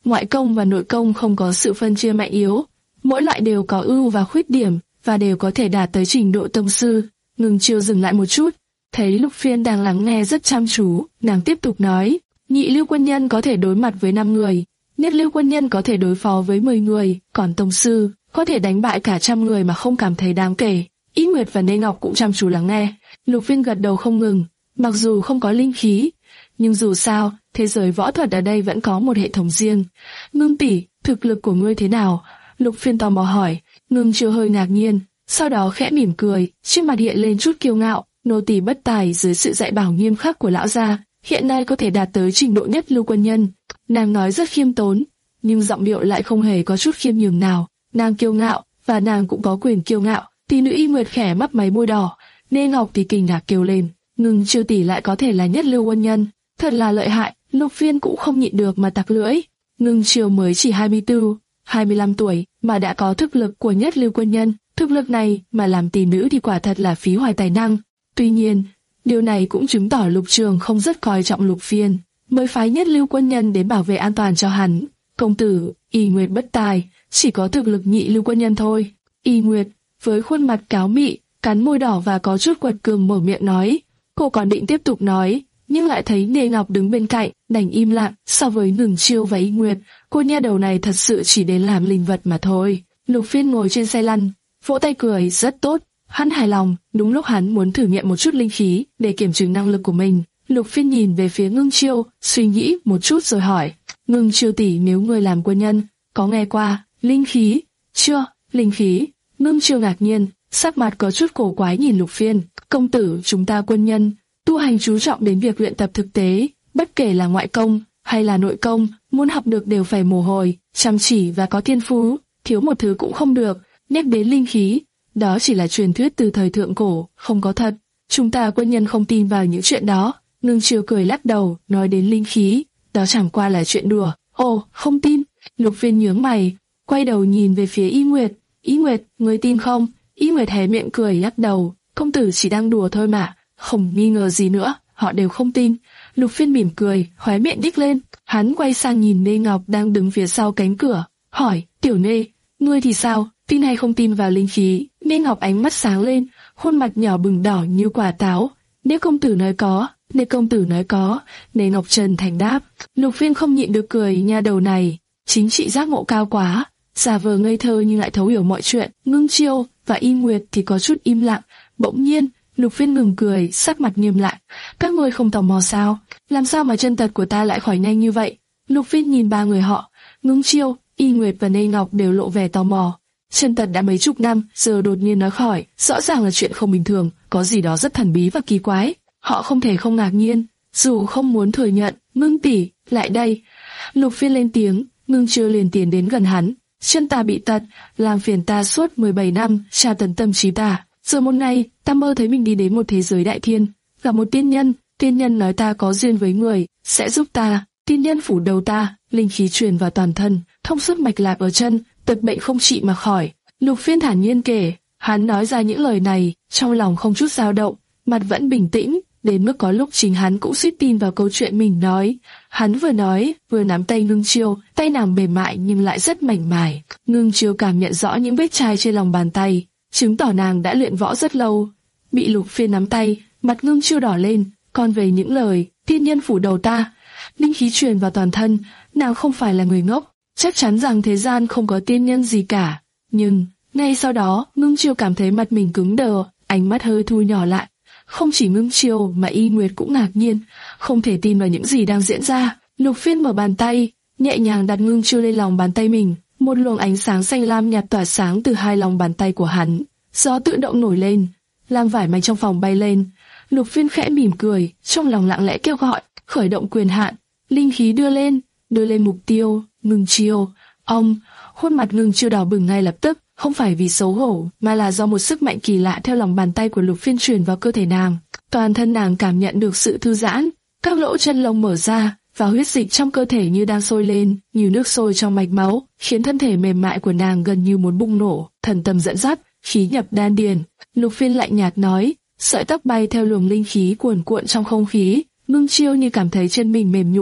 ngoại công và nội công không có sự phân chia mạnh yếu, mỗi loại đều có ưu và khuyết điểm, và đều có thể đạt tới trình độ tông sư. Ngưng Chiêu dừng lại một chút, thấy Lục Phiên đang lắng nghe rất chăm chú, nàng tiếp tục nói, nhị lưu quân nhân có thể đối mặt với năm người, nhất lưu quân nhân có thể đối phó với mười người, còn tông sư có thể đánh bại cả trăm người mà không cảm thấy đáng kể. Y Nguyệt và Nê Ngọc cũng chăm chú lắng nghe. Lục Phiên gật đầu không ngừng, mặc dù không có linh khí, nhưng dù sao, thế giới võ thuật ở đây vẫn có một hệ thống riêng. Ngưng tỷ, thực lực của ngươi thế nào? Lục Phiên tò mò hỏi. Ngưng Chiêu hơi ngạc nhiên, sau đó khẽ mỉm cười, trên mặt hiện lên chút kiêu ngạo. Nô tỳ bất tài dưới sự dạy bảo nghiêm khắc của lão gia, hiện nay có thể đạt tới trình độ nhất lưu quân nhân. Nàng nói rất khiêm tốn, nhưng giọng điệu lại không hề có chút khiêm nhường nào. Nàng kiêu ngạo, và nàng cũng có quyền kiêu ngạo. Tỷ nữ Y Nguyệt khẽ mấp máy môi đỏ, Nê Ngọc thì kinh ngạc kêu lên, Ngưng Chiêu tỷ lại có thể là nhất lưu quân nhân, thật là lợi hại. Lục Phiên cũng không nhịn được mà tặc lưỡi. Ngưng Chiêu mới chỉ hai mươi tư, hai mươi lăm tuổi mà đã có thực lực của nhất lưu quân nhân, thực lực này mà làm tỷ nữ thì quả thật là phí hoài tài năng. Tuy nhiên, điều này cũng chứng tỏ Lục Trường không rất coi trọng Lục Phiên, mới phái nhất lưu quân nhân đến bảo vệ an toàn cho hắn. Công tử, Y Nguyệt bất tài, chỉ có thực lực nhị lưu quân nhân thôi. Y Nguyệt với khuôn mặt cáo mị, cắn môi đỏ và có chút quật cường mở miệng nói. Cô còn định tiếp tục nói, nhưng lại thấy Nê Ngọc đứng bên cạnh, đành im lặng. So với Ngừng Chiêu và Y Nguyệt, cô nha đầu này thật sự chỉ đến làm linh vật mà thôi. Lục Phiên ngồi trên xe lăn, vỗ tay cười, rất tốt. Hắn hài lòng, đúng lúc hắn muốn thử nghiệm một chút linh khí để kiểm chứng năng lực của mình. Lục Phiên nhìn về phía Ngưng Chiêu, suy nghĩ một chút rồi hỏi, Ngưng Chiêu tỷ, nếu ngươi làm quân nhân, có nghe qua linh khí? Chưa, linh khí? Ngưng Chiêu ngạc nhiên, sắc mặt có chút cổ quái nhìn Lục Phiên. Công tử, chúng ta quân nhân tu hành chú trọng đến việc luyện tập thực tế, bất kể là ngoại công hay là nội công, muốn học được đều phải mồ hôi, chăm chỉ và có thiên phú, thiếu một thứ cũng không được. Nhắc đến linh khí, đó chỉ là truyền thuyết từ thời thượng cổ, không có thật. Chúng ta quân nhân không tin vào những chuyện đó. Ngưng Chiêu cười lắc đầu, nói đến linh khí, đó chẳng qua là chuyện đùa. Ồ, không tin. Lục Phiên nhướng mày, quay đầu nhìn về phía Y Nguyệt. Y Nguyệt, ngươi tin không? Y Nguyệt hé miệng cười lắc đầu, công tử chỉ đang đùa thôi mà, không nghi ngờ gì nữa, họ đều không tin. Lục Phiên mỉm cười, khóe miệng đích lên, hắn quay sang nhìn Nê Ngọc đang đứng phía sau cánh cửa, hỏi, Tiểu Nê, ngươi thì sao, tin hay không tin vào linh khí? Nê Ngọc ánh mắt sáng lên, khuôn mặt nhỏ bừng đỏ như quả táo. Nếu công tử nói có, nếu công tử nói có. Nê Ngọc trần thành đáp. Lục Phiên không nhịn được cười, nha đầu này chính trị giác ngộ cao quá, giả vờ ngây thơ nhưng lại thấu hiểu mọi chuyện. Ngưng Chiêu và Y Nguyệt thì có chút im lặng. Bỗng nhiên, Lục Phiên ngừng cười, sắc mặt nghiêm lại. Các ngươi không tò mò sao? Làm sao mà chân tật của ta lại khỏi nhanh như vậy? Lục Phiên nhìn ba người họ, Ngưng Chiêu, Y Nguyệt và Nê Ngọc đều lộ vẻ tò mò. Chân tật đã mấy chục năm, giờ đột nhiên nói khỏi, rõ ràng là chuyện không bình thường, có gì đó rất thần bí và kỳ quái. Họ không thể không ngạc nhiên, dù không muốn thừa nhận. Ngưng tỷ, lại đây. Lục Phiên lên tiếng, Ngưng Chiêu liền tiến đến gần hắn. Chân ta bị tật, làm phiền ta suốt mười bảy năm, tra tấn tâm trí ta. Giờ một ngày, ta mơ thấy mình đi đến một thế giới đại thiên, gặp một tiên nhân. Tiên nhân nói ta có duyên với người, sẽ giúp ta. Tiên nhân phủ đầu ta, linh khí truyền vào toàn thân, thông suốt mạch lạc ở chân, tật bệnh không trị mà khỏi. Lục Phiên thản nhiên kể, hắn nói ra những lời này, trong lòng không chút dao động, mặt vẫn bình tĩnh, đến mức có lúc chính hắn cũng suýt tin vào câu chuyện mình nói. Hắn vừa nói, vừa nắm tay Ngưng Chiêu, tay nàng mềm mại nhưng lại rất mảnh mải. Ngưng Chiêu cảm nhận rõ những vết chai trên lòng bàn tay, chứng tỏ nàng đã luyện võ rất lâu. Bị Lục Phiên nắm tay, mặt Ngưng Chiêu đỏ lên, còn về những lời, tiên nhân phủ đầu ta, linh khí truyền vào toàn thân, nàng không phải là người ngốc, chắc chắn rằng thế gian không có tiên nhân gì cả. Nhưng, ngay sau đó, Ngưng Chiêu cảm thấy mặt mình cứng đờ, ánh mắt hơi thu nhỏ lại. Không chỉ Ngưng Chiêu mà Y Nguyệt cũng ngạc nhiên, không thể tin vào những gì đang diễn ra. Lục Phiên mở bàn tay, nhẹ nhàng đặt Ngưng Chiêu lên lòng bàn tay mình, một luồng ánh sáng xanh lam nhạt tỏa sáng từ hai lòng bàn tay của hắn. Gió tự động nổi lên, làm vải mảnh trong phòng bay lên. Lục Phiên khẽ mỉm cười, trong lòng lặng lẽ kêu gọi, khởi động quyền hạn, linh khí đưa lên, đưa lên mục tiêu. Ngưng Chiêu, ông, khuôn mặt Ngưng Chiêu đỏ bừng ngay lập tức, không phải vì xấu hổ, mà là do một sức mạnh kỳ lạ theo lòng bàn tay của Lục Phiên truyền vào cơ thể nàng. Toàn thân nàng cảm nhận được sự thư giãn, các lỗ chân lông mở ra, và huyết dịch trong cơ thể như đang sôi lên, như nước sôi trong mạch máu, khiến thân thể mềm mại của nàng gần như muốn bùng nổ. Thần tâm dẫn dắt, khí nhập đan điền. Lục Phiên lạnh nhạt nói, sợi tóc bay theo luồng linh khí cuồn cuộn trong không khí. Ngưng Chiêu như cảm thấy chân mình mềm nhũn,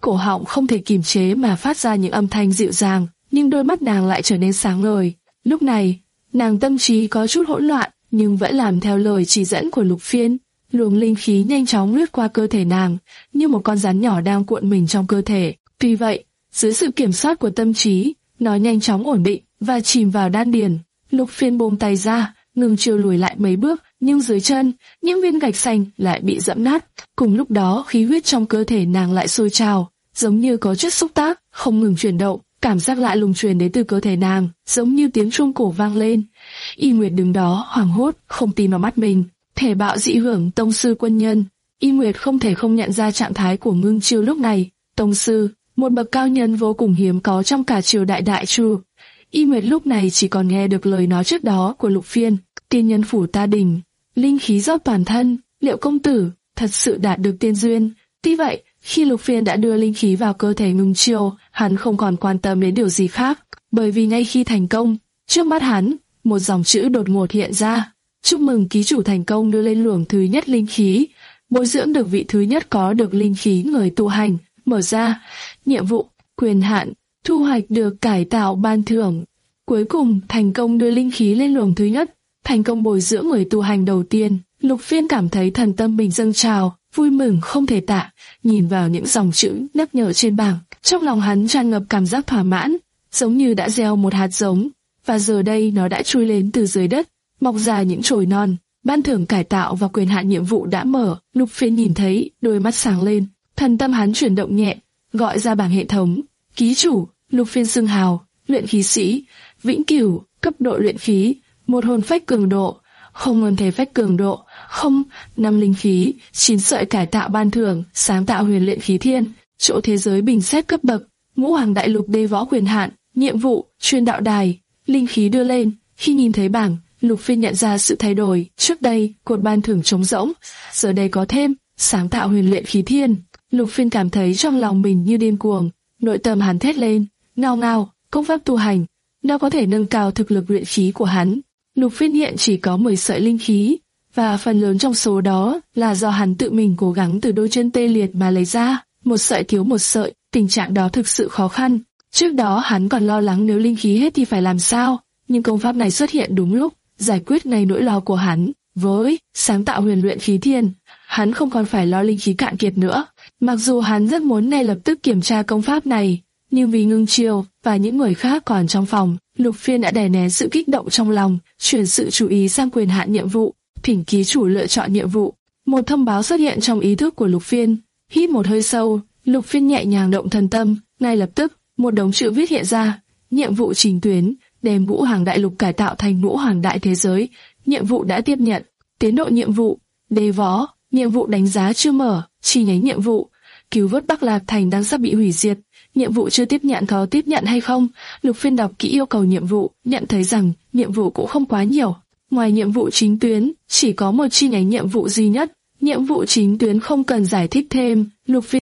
cổ họng không thể kìm chế mà phát ra những âm thanh dịu dàng, nhưng đôi mắt nàng lại trở nên sáng ngời. Lúc này, nàng tâm trí có chút hỗn loạn, nhưng vẫn làm theo lời chỉ dẫn của Lục Phiên. Luồng linh khí nhanh chóng lướt qua cơ thể nàng, như một con rắn nhỏ đang cuộn mình trong cơ thể. Tuy vậy, dưới sự kiểm soát của tâm trí, nó nhanh chóng ổn định và chìm vào đan điền. Lục Phiên buông tay ra, ngừng chiều lùi lại mấy bước, nhưng dưới chân, những viên gạch xanh lại bị dẫm nát. Cùng lúc đó, khí huyết trong cơ thể nàng lại sôi trào, giống như có chất xúc tác, không ngừng chuyển động. Cảm giác lạ lùng truyền đến từ cơ thể nàng, giống như tiếng chuông cổ vang lên. Y Nguyệt đứng đó, hoảng hốt, không tin vào mắt mình. Thể bạo dị hưởng tông sư quân nhân. Y Nguyệt không thể không nhận ra trạng thái của Ngưng Chiêu lúc này. Tông sư, một bậc cao nhân vô cùng hiếm có trong cả triều đại Đại Chu. Y Nguyệt lúc này chỉ còn nghe được lời nói trước đó của Lục Phiên. Tiên nhân phủ ta đình, linh khí rót toàn thân, liệu công tử thật sự đạt được tiên duyên? Tuy vậy, khi Lục Phiên đã đưa linh khí vào cơ thể Ngưng Chiêu, hắn không còn quan tâm đến điều gì khác, bởi vì ngay khi thành công, trước mắt hắn, một dòng chữ đột ngột hiện ra: chúc mừng ký chủ thành công đưa lên luồng thứ nhất linh khí, bồi dưỡng được vị thứ nhất có được linh khí người tu hành. Mở ra, nhiệm vụ, quyền hạn, thu hoạch được cải tạo ban thưởng. Cuối cùng, thành công đưa linh khí lên luồng thứ nhất, thành công bồi dưỡng người tu hành đầu tiên. Lục Phiên cảm thấy thần tâm mình dâng trào, vui mừng không thể tả, nhìn vào những dòng chữ nhắc nhở trên bảng, trong lòng hắn tràn ngập cảm giác thỏa mãn, giống như đã gieo một hạt giống, và giờ đây nó đã chui lên từ dưới đất, mọc ra những chồi non. Ban thưởng cải tạo và quyền hạn nhiệm vụ đã mở. Lục Phiên nhìn thấy, đôi mắt sáng lên, thần tâm hắn chuyển động nhẹ, gọi ra bảng hệ thống. Ký chủ, Lục Phiên xưng hào, luyện khí sĩ, vĩnh cửu, cấp độ luyện khí, một hồn phách cường độ, không nguồn thể phách cường độ, không, năm linh khí, chín sợi cải tạo ban thưởng, sáng tạo huyền luyện khí thiên, chỗ thế giới bình xét cấp bậc, ngũ hoàng đại lục đê võ quyền hạn, nhiệm vụ, truyền đạo đài, linh khí đưa lên. Khi nhìn thấy bảng, Lục Phiên nhận ra sự thay đổi. Trước đây, cột ban thưởng trống rỗng, giờ đây có thêm, sáng tạo huyền luyện khí thiên. Lục Phiên cảm thấy trong lòng mình như điên cuồng, nội tâm hắn thét lên, ngao ngao, công pháp tu hành, nó có thể nâng cao thực lực luyện khí của hắn. Lục Phiên hiện chỉ có mười sợi linh khí, và phần lớn trong số đó là do hắn tự mình cố gắng từ đôi chân tê liệt mà lấy ra, một sợi thiếu một sợi, tình trạng đó thực sự khó khăn. Trước đó hắn còn lo lắng nếu linh khí hết thì phải làm sao, nhưng công pháp này xuất hiện đúng lúc, giải quyết ngay nỗi lo của hắn. Với sáng tạo huyền luyện khí thiên, hắn không còn phải lo linh khí cạn kiệt nữa. Mặc dù hắn rất muốn ngay lập tức kiểm tra công pháp này, nhưng vì Ngưng Chiêu và những người khác còn trong phòng, Lục Phiên đã đè nén sự kích động trong lòng, chuyển sự chú ý sang quyền hạn nhiệm vụ. Thỉnh ký chủ lựa chọn nhiệm vụ. Một thông báo xuất hiện trong ý thức của Lục Phiên. Hít một hơi sâu, Lục Phiên nhẹ nhàng động thần tâm, ngay lập tức, một đống chữ viết hiện ra. Nhiệm vụ trình tuyến, đem ngũ hoàng đại lục cải tạo thành ngũ hoàng đại thế giới. Nhiệm vụ đã tiếp nhận. Tiến độ nhiệm vụ, đế võ, nhiệm vụ đánh giá chưa mở, chi nhánh nhiệm vụ, cứu vớt Bắc Lạc Thành đang sắp bị hủy diệt. Nhiệm vụ chưa tiếp nhận có tiếp nhận hay không? Lục Phiên đọc kỹ yêu cầu nhiệm vụ, nhận thấy rằng nhiệm vụ cũng không quá nhiều. Ngoài nhiệm vụ chính tuyến, chỉ có một chi nhánh nhiệm vụ duy nhất. Nhiệm vụ chính tuyến không cần giải thích thêm. Lục Phiên.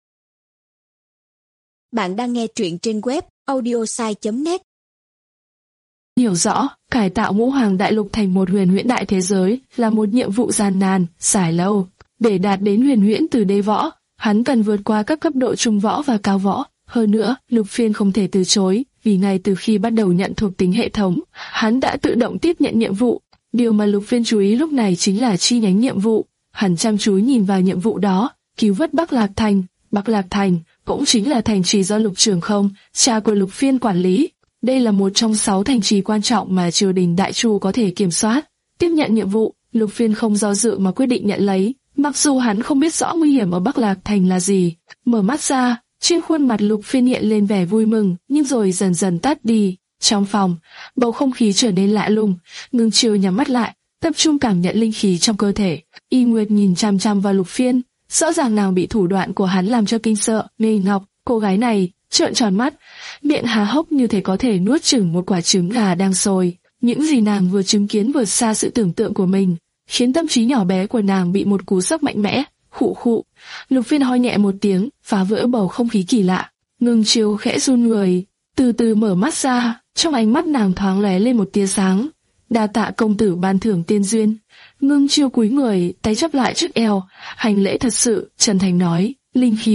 Bạn đang nghe truyện trên web audiosai chấm net. Hiểu rõ, cải tạo ngũ hoàng đại lục thành một huyền huyễn đại thế giới là một nhiệm vụ gian nan, dài lâu. Để đạt đến huyền huyễn từ đế võ, hắn cần vượt qua các cấp độ trung võ và cao võ. Hơn nữa, Lục Phiên không thể từ chối, vì ngay từ khi bắt đầu nhận thuộc tính hệ thống, hắn đã tự động tiếp nhận nhiệm vụ. Điều mà Lục Phiên chú ý lúc này chính là chi nhánh nhiệm vụ. Hắn chăm chú nhìn vào nhiệm vụ đó, cứu vớt Bắc Lạc Thành. Bắc Lạc Thành cũng chính là thành trì do Lục Trường Không, cha của Lục Phiên quản lý. Đây là một trong sáu thành trì quan trọng mà triều đình Đại Chu có thể kiểm soát. Tiếp nhận nhiệm vụ, Lục Phiên không do dự mà quyết định nhận lấy. Mặc dù hắn không biết rõ nguy hiểm ở Bắc Lạc Thành là gì. Mở mắt ra, trên khuôn mặt Lục Phiên hiện lên vẻ vui mừng, nhưng rồi dần dần tắt đi. Trong phòng, bầu không khí trở nên lạ lùng. Ngưng Chiêu nhắm mắt lại, tập trung cảm nhận linh khí trong cơ thể. Y Nguyệt nhìn chăm chăm vào Lục Phiên, rõ ràng nàng bị thủ đoạn của hắn làm cho kinh sợ. Ngây ngọc, cô gái này trợn tròn mắt, miệng há hốc như thể có thể nuốt chửng một quả trứng gà đang sôi. Những gì nàng vừa chứng kiến vượt xa sự tưởng tượng của mình, khiến tâm trí nhỏ bé của nàng bị một cú sốc mạnh mẽ. Khụ khụ. Lục Phiên ho nhẹ một tiếng, phá vỡ bầu không khí kỳ lạ. Ngưng Chiêu khẽ run người, từ từ mở mắt ra, trong ánh mắt nàng thoáng lóe lên một tia sáng. Đa tạ công tử ban thưởng tiên duyên. Ngưng Chiêu cúi người, tay chắp lại trước eo, hành lễ thật sự, chân thành nói, linh khí,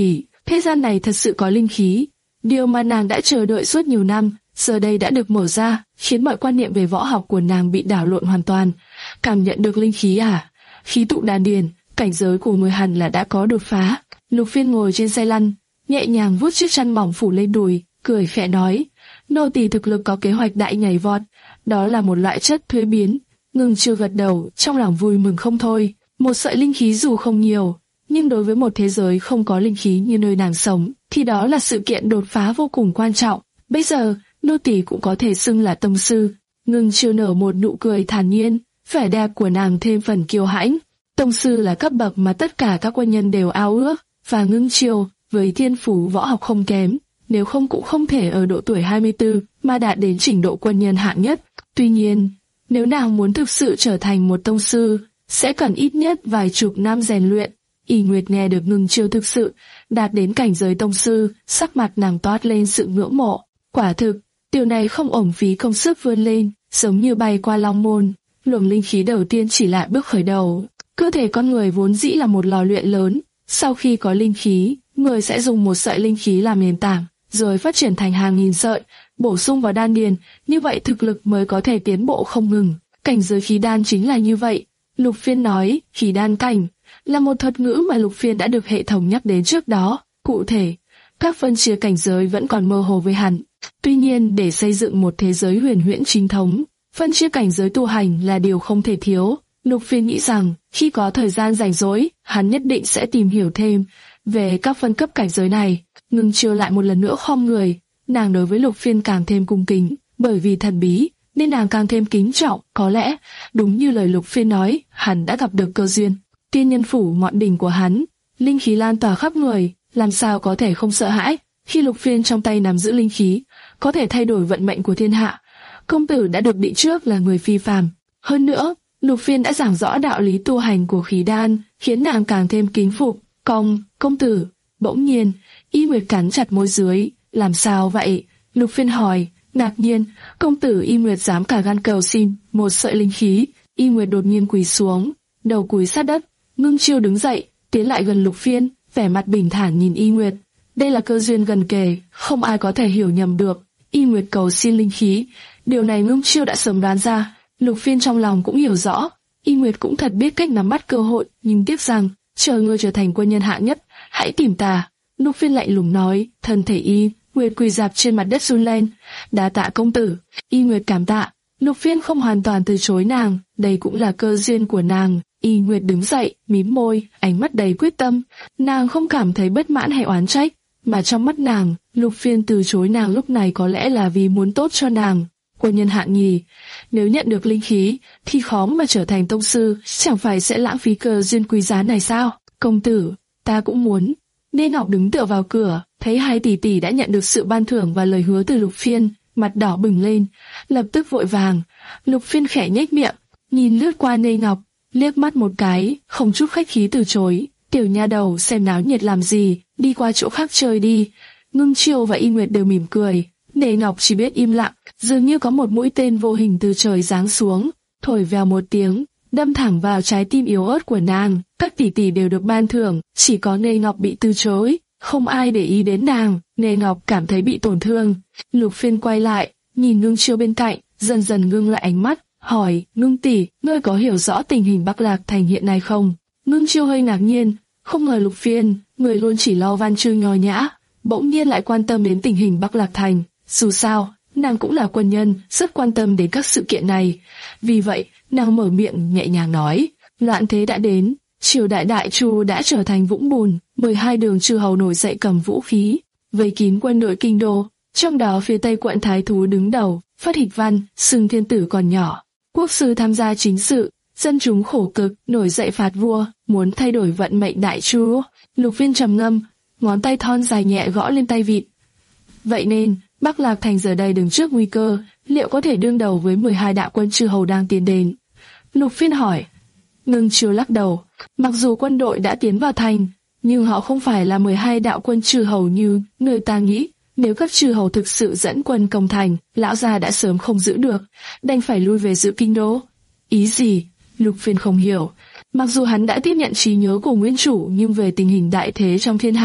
thế gian này thật sự có linh khí. Điều mà nàng đã chờ đợi suốt nhiều năm, giờ đây đã được mở ra, khiến mọi quan niệm về võ học của nàng bị đảo lộn hoàn toàn. Cảm nhận được linh khí à? Khí tụ đan điền, cảnh giới của người hẳn là đã có đột phá. Lục Phiên ngồi trên xe lăn, nhẹ nhàng vuốt chiếc chăn mỏng phủ lên đùi, cười khẽ nói: nô tỳ thực lực có kế hoạch đại nhảy vọt, đó là một loại chất thuế biến. Ngưng Chiêu gật đầu, trong lòng vui mừng không thôi. Một sợi linh khí dù không nhiều, nhưng đối với một thế giới không có linh khí như nơi nàng sống, thì đó là sự kiện đột phá vô cùng quan trọng. Bây giờ, nô tỳ cũng có thể xưng là tông sư. Ngưng Chiêu nở một nụ cười thản nhiên, vẻ đẹp của nàng thêm phần kiêu hãnh. Tông sư là cấp bậc mà tất cả các quân nhân đều ao ước, và Ngưng Chiêu với thiên phú võ học không kém, nếu không cũng không thể ở độ tuổi hai mươi tư mà đạt đến trình độ quân nhân hạng nhất. Tuy nhiên, nếu nàng muốn thực sự trở thành một tông sư, sẽ cần ít nhất vài chục năm rèn luyện. Y Nguyệt nghe được Ngưng Chiêu thực sự đạt đến cảnh giới tông sư, sắc mặt nàng toát lên sự ngưỡng mộ. Quả thực, điều này không uổng phí công sức vươn lên, giống như bay qua long môn. Luồng linh khí đầu tiên chỉ là bước khởi đầu. Cơ thể con người vốn dĩ là một lò luyện lớn, sau khi có linh khí, người sẽ dùng một sợi linh khí làm nền tảng, rồi phát triển thành hàng nghìn sợi, bổ sung vào đan điền, như vậy thực lực mới có thể tiến bộ không ngừng. Cảnh giới khí đan chính là như vậy. Lục Phiên nói, khí đan cảnh là một thuật ngữ mà Lục Phiên đã được hệ thống nhắc đến trước đó. Cụ thể, các phân chia cảnh giới vẫn còn mơ hồ với hắn. Tuy nhiên, để xây dựng một thế giới huyền huyễn chính thống, phân chia cảnh giới tu hành là điều không thể thiếu. Lục Phiên nghĩ rằng, khi có thời gian rảnh rỗi, hắn nhất định sẽ tìm hiểu thêm về các phân cấp cảnh giới này. Ngưng Chiêu lại một lần nữa khom người, nàng đối với Lục Phiên càng thêm cung kính, bởi vì thần bí nên nàng càng thêm kính trọng. Có lẽ, đúng như lời Lục Phiên nói, hắn đã gặp được cơ duyên. Tiên nhân phủ ngọn đỉnh của hắn, linh khí lan tỏa khắp người, làm sao có thể không sợ hãi. Khi Lục Phiên trong tay nắm giữ linh khí, có thể thay đổi vận mệnh của thiên hạ. Công tử đã được định trước là người phi phàm. Hơn nữa, Lục Phiên đã giảng rõ đạo lý tu hành của khí đan, khiến nàng càng thêm kính phục. Công, công tử. Bỗng nhiên, Y Nguyệt cắn chặt môi dưới. Làm sao vậy? Lục Phiên hỏi. Ngạc nhiên, công tử. Y Nguyệt dám cả gan cầu xin một sợi linh khí. Y Nguyệt đột nhiên quỳ xuống, đầu cúi sát đất. Ngưng Chiêu đứng dậy, tiến lại gần Lục Phiên, vẻ mặt bình thản nhìn Y Nguyệt. Đây là cơ duyên gần kề, không ai có thể hiểu nhầm được. Y Nguyệt cầu xin linh khí, điều này Ngưng Chiêu đã sớm đoán ra. Lục Phiên trong lòng cũng hiểu rõ, Y Nguyệt cũng thật biết cách nắm bắt cơ hội, nhưng tiếc rằng, chờ ngươi trở thành quân nhân hạng nhất, hãy tìm ta. Lục Phiên lạnh lùng nói. Thân thể Y Nguyệt quỳ rạp trên mặt đất run lên. Đa tạ công tử. Y Nguyệt cảm tạ. Lục Phiên không hoàn toàn từ chối nàng, đây cũng là cơ duyên của nàng. Y Nguyệt đứng dậy, mím môi, ánh mắt đầy quyết tâm. Nàng không cảm thấy bất mãn hay oán trách, mà trong mắt nàng, Lục Phiên từ chối nàng lúc này có lẽ là vì muốn tốt cho nàng. Quân nhân hạng nhì, nếu nhận được linh khí, thì khó mà trở thành tông sư, chẳng phải sẽ lãng phí cơ duyên quý giá này sao? Công tử, ta cũng muốn. Nên Ngọc đứng tựa vào cửa, thấy hai tỷ tỷ đã nhận được sự ban thưởng và lời hứa từ Lục Phiên, mặt đỏ bừng lên, lập tức vội vàng. Lục Phiên khẽ nhếch miệng, nhìn lướt qua Nê Ngọc, liếc mắt một cái, không chút khách khí từ chối. Tiểu nha đầu xem náo nhiệt làm gì, đi qua chỗ khác chơi đi. Ngưng Chiêu và Y Nguyệt đều mỉm cười, Nê Ngọc chỉ biết im lặng, dường như có một mũi tên vô hình từ trời giáng xuống, thổi vèo một tiếng, đâm thẳng vào trái tim yếu ớt của nàng. Các tỷ tỷ đều được ban thưởng, chỉ có Nê Ngọc bị từ chối, không ai để ý đến nàng. Nê Ngọc cảm thấy bị tổn thương. Lục Phiên quay lại, nhìn Ngưng Chiêu bên cạnh, dần dần ngưng lại ánh mắt, hỏi: Ngưng tỷ, ngươi có hiểu rõ tình hình Bắc Lạc Thành hiện nay không? Ngưng Chiêu hơi ngạc nhiên, không ngờ Lục Phiên, người luôn chỉ lo văn chương nho nhã, bỗng nhiên lại quan tâm đến tình hình Bắc Lạc Thành. Dù sao, nàng cũng là quân nhân, rất quan tâm đến các sự kiện này. Vì vậy, nàng mở miệng nhẹ nhàng nói: loạn thế đã đến, triều đại Đại Chu đã trở thành vũng bùn, mười hai đường chư hầu nổi dậy cầm vũ khí, vây kín quân đội kinh đô. Trong đó phía Tây quận Thái Thú đứng đầu, Phất Hịch Văn, xưng thiên tử còn nhỏ. Quốc sư tham gia chính sự, dân chúng khổ cực, nổi dậy phạt vua, muốn thay đổi vận mệnh Đại Chu. Lục Phiên trầm ngâm, ngón tay thon dài nhẹ gõ lên tay vịt. Vậy nên, Bắc Lạc Thành giờ đây đứng trước nguy cơ, liệu có thể đương đầu với mười hai đạo quân chư hầu đang tiến đến? Lục Phiên hỏi. Ngưng Chiêu lắc đầu, mặc dù quân đội đã tiến vào thành, nhưng họ không phải là mười hai đạo quân chư hầu như người ta nghĩ. Nếu các chư hầu thực sự dẫn quân công thành, lão gia đã sớm không giữ được, đành phải lui về giữ kinh đô. Ý gì? Lục Phiên không hiểu. Mặc dù hắn đã tiếp nhận trí nhớ của nguyên chủ, nhưng về tình hình đại thế trong thiên hạ,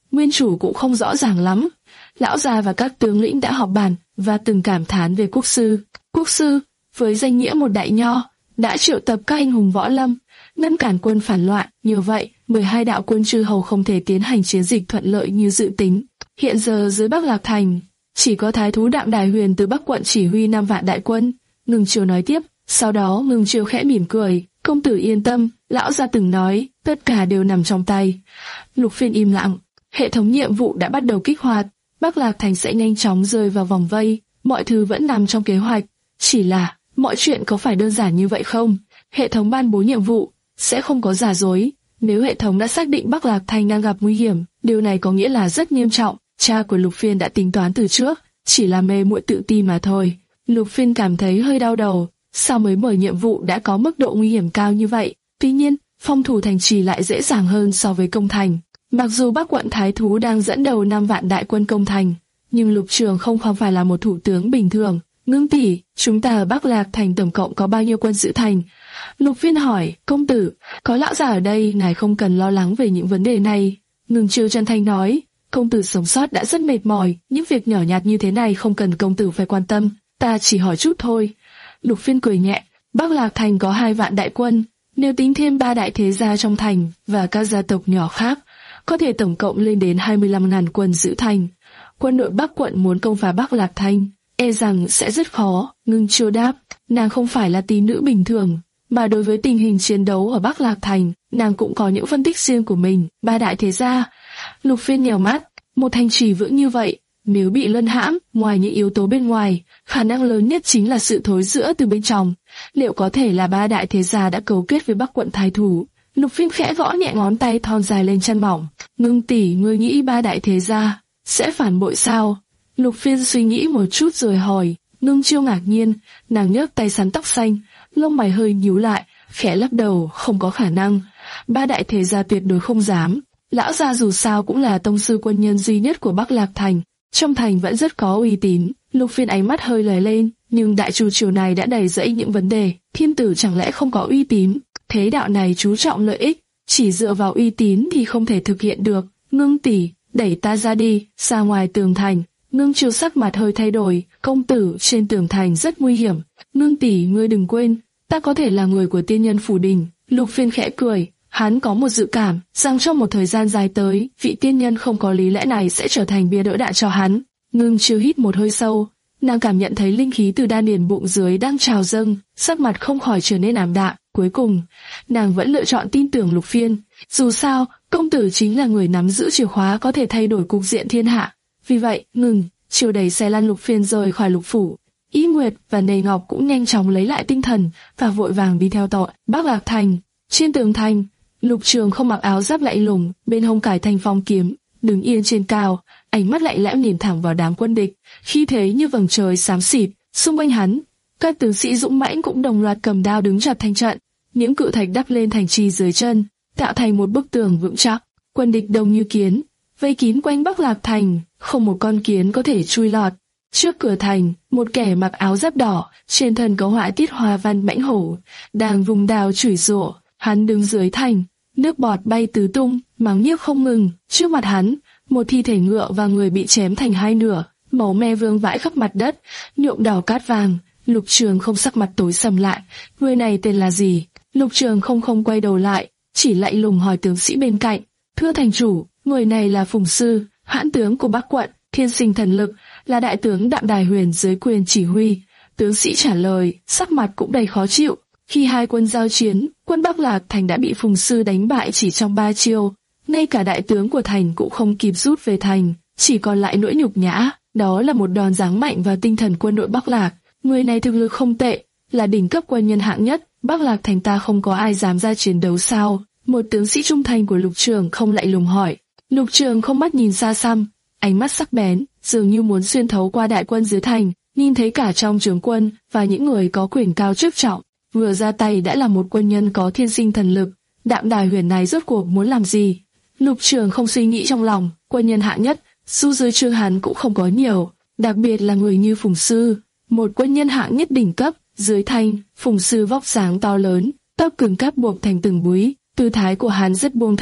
nguyên chủ cũng không rõ ràng lắm. Lão già và các tướng lĩnh đã họp bàn và từng cảm thán về quốc sư. Quốc sư, với danh nghĩa một đại nho, đã triệu tập các anh hùng võ lâm, ngăn cản quân phản loạn. Như vậy, mười hai đạo quân chư hầu không thể tiến hành chiến dịch thuận lợi như dự tính. Hiện giờ dưới Bắc Lạc Thành, chỉ có thái thú Đạm Đài Huyền từ Bắc quận chỉ huy năm vạn đại quân. Ngưng Chiêu nói tiếp, sau đó Ngưng Chiêu khẽ mỉm cười, công tử yên tâm, lão gia từng nói, tất cả đều nằm trong tay. Lục Phiên im lặng, hệ thống nhiệm vụ đã bắt đầu kích hoạt, Bắc Lạc Thành sẽ nhanh chóng rơi vào vòng vây, mọi thứ vẫn nằm trong kế hoạch, chỉ là, mọi chuyện có phải đơn giản như vậy không? Hệ thống ban bố nhiệm vụ, sẽ không có giả dối, nếu hệ thống đã xác định Bắc Lạc Thành đang gặp nguy hiểm, điều này có nghĩa là rất nghiêm trọng. Cha của Lục Phiên đã tính toán từ trước, chỉ là mê muội tự ti mà thôi. Lục Phiên cảm thấy hơi đau đầu, sao mới mở nhiệm vụ đã có mức độ nguy hiểm cao như vậy? Tuy nhiên, phòng thủ thành trì lại dễ dàng hơn so với công thành. Mặc dù Bắc quận thái thú đang dẫn đầu năm vạn đại quân công thành, nhưng Lục Trường không không phải là một thủ tướng bình thường. Ngưng tỷ, chúng ta ở Bắc Lạc Thành tổng cộng có bao nhiêu quân giữ thành? Lục Phiên hỏi, công tử, có lão già ở đây, ngài không cần lo lắng về những vấn đề này. Ngưng Chiêu chân thành nói, công tử sống sót đã rất mệt mỏi, những việc nhỏ nhặt như thế này không cần công tử phải quan tâm, ta chỉ hỏi chút thôi. Lục Phiên cười nhẹ, Bắc Lạc Thành có hai vạn đại quân, nếu tính thêm ba đại thế gia trong thành và các gia tộc nhỏ khác, có thể tổng cộng lên đến hai mươi lăm ngàn quân giữ thành. Quân đội Bắc quận muốn công phá Bắc Lạc Thành, e rằng sẽ rất khó. Ngưng Chiêu đáp, nàng không phải là tỷ nữ bình thường, mà đối với tình hình chiến đấu ở Bắc Lạc Thành, nàng cũng có những phân tích riêng của mình. Ba đại thế gia. Lục Phiên nhèo mắt, một thành trì vững như vậy, nếu bị luân hãm, ngoài những yếu tố bên ngoài, khả năng lớn nhất chính là sự thối rữa từ bên trong. Liệu có thể là ba đại thế gia đã cấu kết với Bắc quận thái thú? Lục Phiên khẽ gõ nhẹ ngón tay thon dài lên chân mỏng. Ngưng tỷ, ngươi nghĩ ba đại thế gia sẽ phản bội sao? Lục Phiên suy nghĩ một chút rồi hỏi. Ngưng Chiêu ngạc nhiên, nàng nhấc tay sắn tóc xanh, lông mày hơi nhíu lại, khẽ lắc đầu, không có khả năng. Ba đại thế gia tuyệt đối không dám. Lão gia dù sao cũng là tông sư quân nhân duy nhất của Bắc Lạc Thành, trong thành vẫn rất có uy tín. Lục Phiên ánh mắt hơi lóe lên, nhưng đại chu triều này đã đầy rẫy những vấn đề. Thiên tử chẳng lẽ không có uy tín? Thế đạo này chú trọng lợi ích, chỉ dựa vào uy tín thì không thể thực hiện được. Ngưng tỷ, đẩy ta ra đi, ra ngoài tường thành. Ngưng Chiêu sắc mặt hơi thay đổi, công tử, trên tường thành rất nguy hiểm. Ngưng tỷ, ngươi đừng quên, ta có thể là người của tiên nhân phủ đình. Lục Phiên khẽ cười, hắn có một dự cảm rằng trong một thời gian dài tới, vị tiên nhân không có lý lẽ này sẽ trở thành bia đỡ đạn cho hắn. Ngưng Chiêu hít một hơi sâu, nàng cảm nhận thấy linh khí từ đan điền bụng dưới đang trào dâng, sắc mặt không khỏi trở nên ảm đạm. Cuối cùng, nàng vẫn lựa chọn tin tưởng Lục Phiên. Dù sao, công tử chính là người nắm giữ chìa khóa có thể thay đổi cục diện thiên hạ. Vì vậy, Ngưng Chiêu đẩy xe lăn Lục Phiên rời khỏi lục phủ. Ý Nguyệt và Nề Ngọc cũng nhanh chóng lấy lại tinh thần và vội vàng đi theo tội. Bắc Lạc Thành, trên tường thành, Lục Trường không mặc áo giáp lạnh lùng, bên hông cải thanh phong kiếm, đứng yên trên cao, ánh mắt lạnh lẽo nhìn thẳng vào đám quân địch, khí thế như vầng trời xám xịt. Xung quanh hắn, các tướng sĩ dũng mãnh cũng đồng loạt cầm đao đứng chặt thành trận, những cự thạch đắp lên thành trì dưới chân, tạo thành một bức tường vững chắc. Quân địch đông như kiến, vây kín quanh Bắc Lạc Thành, không một con kiến có thể chui lọt. Trước cửa thành, một kẻ mặc áo giáp đỏ, trên thân có họa tiết hoa văn mãnh hổ, đang vùng đao chửi rủa. Hắn đứng dưới thành, nước bọt bay tứ tung, mắng nhiếc không ngừng. Trước mặt hắn, một thi thể ngựa và người bị chém thành hai nửa, máu me vương vãi khắp mặt đất, nhuộm đỏ cát vàng. Lục Trường không sắc mặt tối sầm lại, người này tên là gì? Lục Trường không không quay đầu lại, chỉ lạnh lùng hỏi tướng sĩ bên cạnh. Thưa thành chủ, người này là Phùng Sư, hãn tướng của Bắc quận, thiên sinh thần lực, là đại tướng Đạm Đài Huyền dưới quyền chỉ huy. Tướng sĩ trả lời, sắc mặt cũng đầy khó chịu. Khi hai quân giao chiến, quân Bắc Lạc Thành đã bị Phùng Sư đánh bại chỉ trong ba chiêu. Ngay cả đại tướng của thành cũng không kịp rút về thành, chỉ còn lại nỗi nhục nhã. Đó là một đòn giáng mạnh vào tinh thần quân đội Bắc Lạc. Người này thực lực không tệ, là đỉnh cấp quân nhân hạng nhất. Bắc Lạc Thành ta không có ai dám ra chiến đấu sao? Một tướng sĩ trung thành của Lục Trường không lạnh lùng hỏi. Lục Trường không mắt nhìn xa xăm, ánh mắt sắc bén, dường như muốn xuyên thấu qua đại quân dưới thành, nhìn thấy cả trong trướng quân và những người có quyền cao chức trọng. Vừa ra tay đã là một quân nhân có thiên sinh thần lực. Đạm Đài Huyền này rốt cuộc muốn làm gì? Lục Trường không suy nghĩ trong lòng, quân nhân hạng nhất, dù dưới trương hắn cũng không có nhiều, đặc biệt là người như Phùng Sư, một quân nhân hạng nhất đỉnh cấp. Dưới thành, Phùng Sư vóc dáng to lớn, tóc cứng cáp buộc thành từng búi, tư thái của hắn rất buông thả,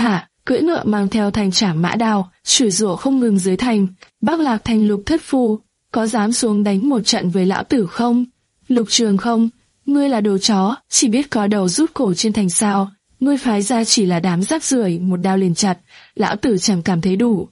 cưỡi ngựa mang theo thành trảm mã đao, chửi rủa không ngừng dưới thành. Bắc Lạc Thành Lục thất phu, có dám xuống đánh một trận với lão tử không? Lục Trường Không, ngươi là đồ chó, chỉ biết có đầu rút cổ trên thành sao? Ngươi phái ra chỉ là đám rác rưởi, một đao liền chặt, lão tử chẳng cảm thấy đủ.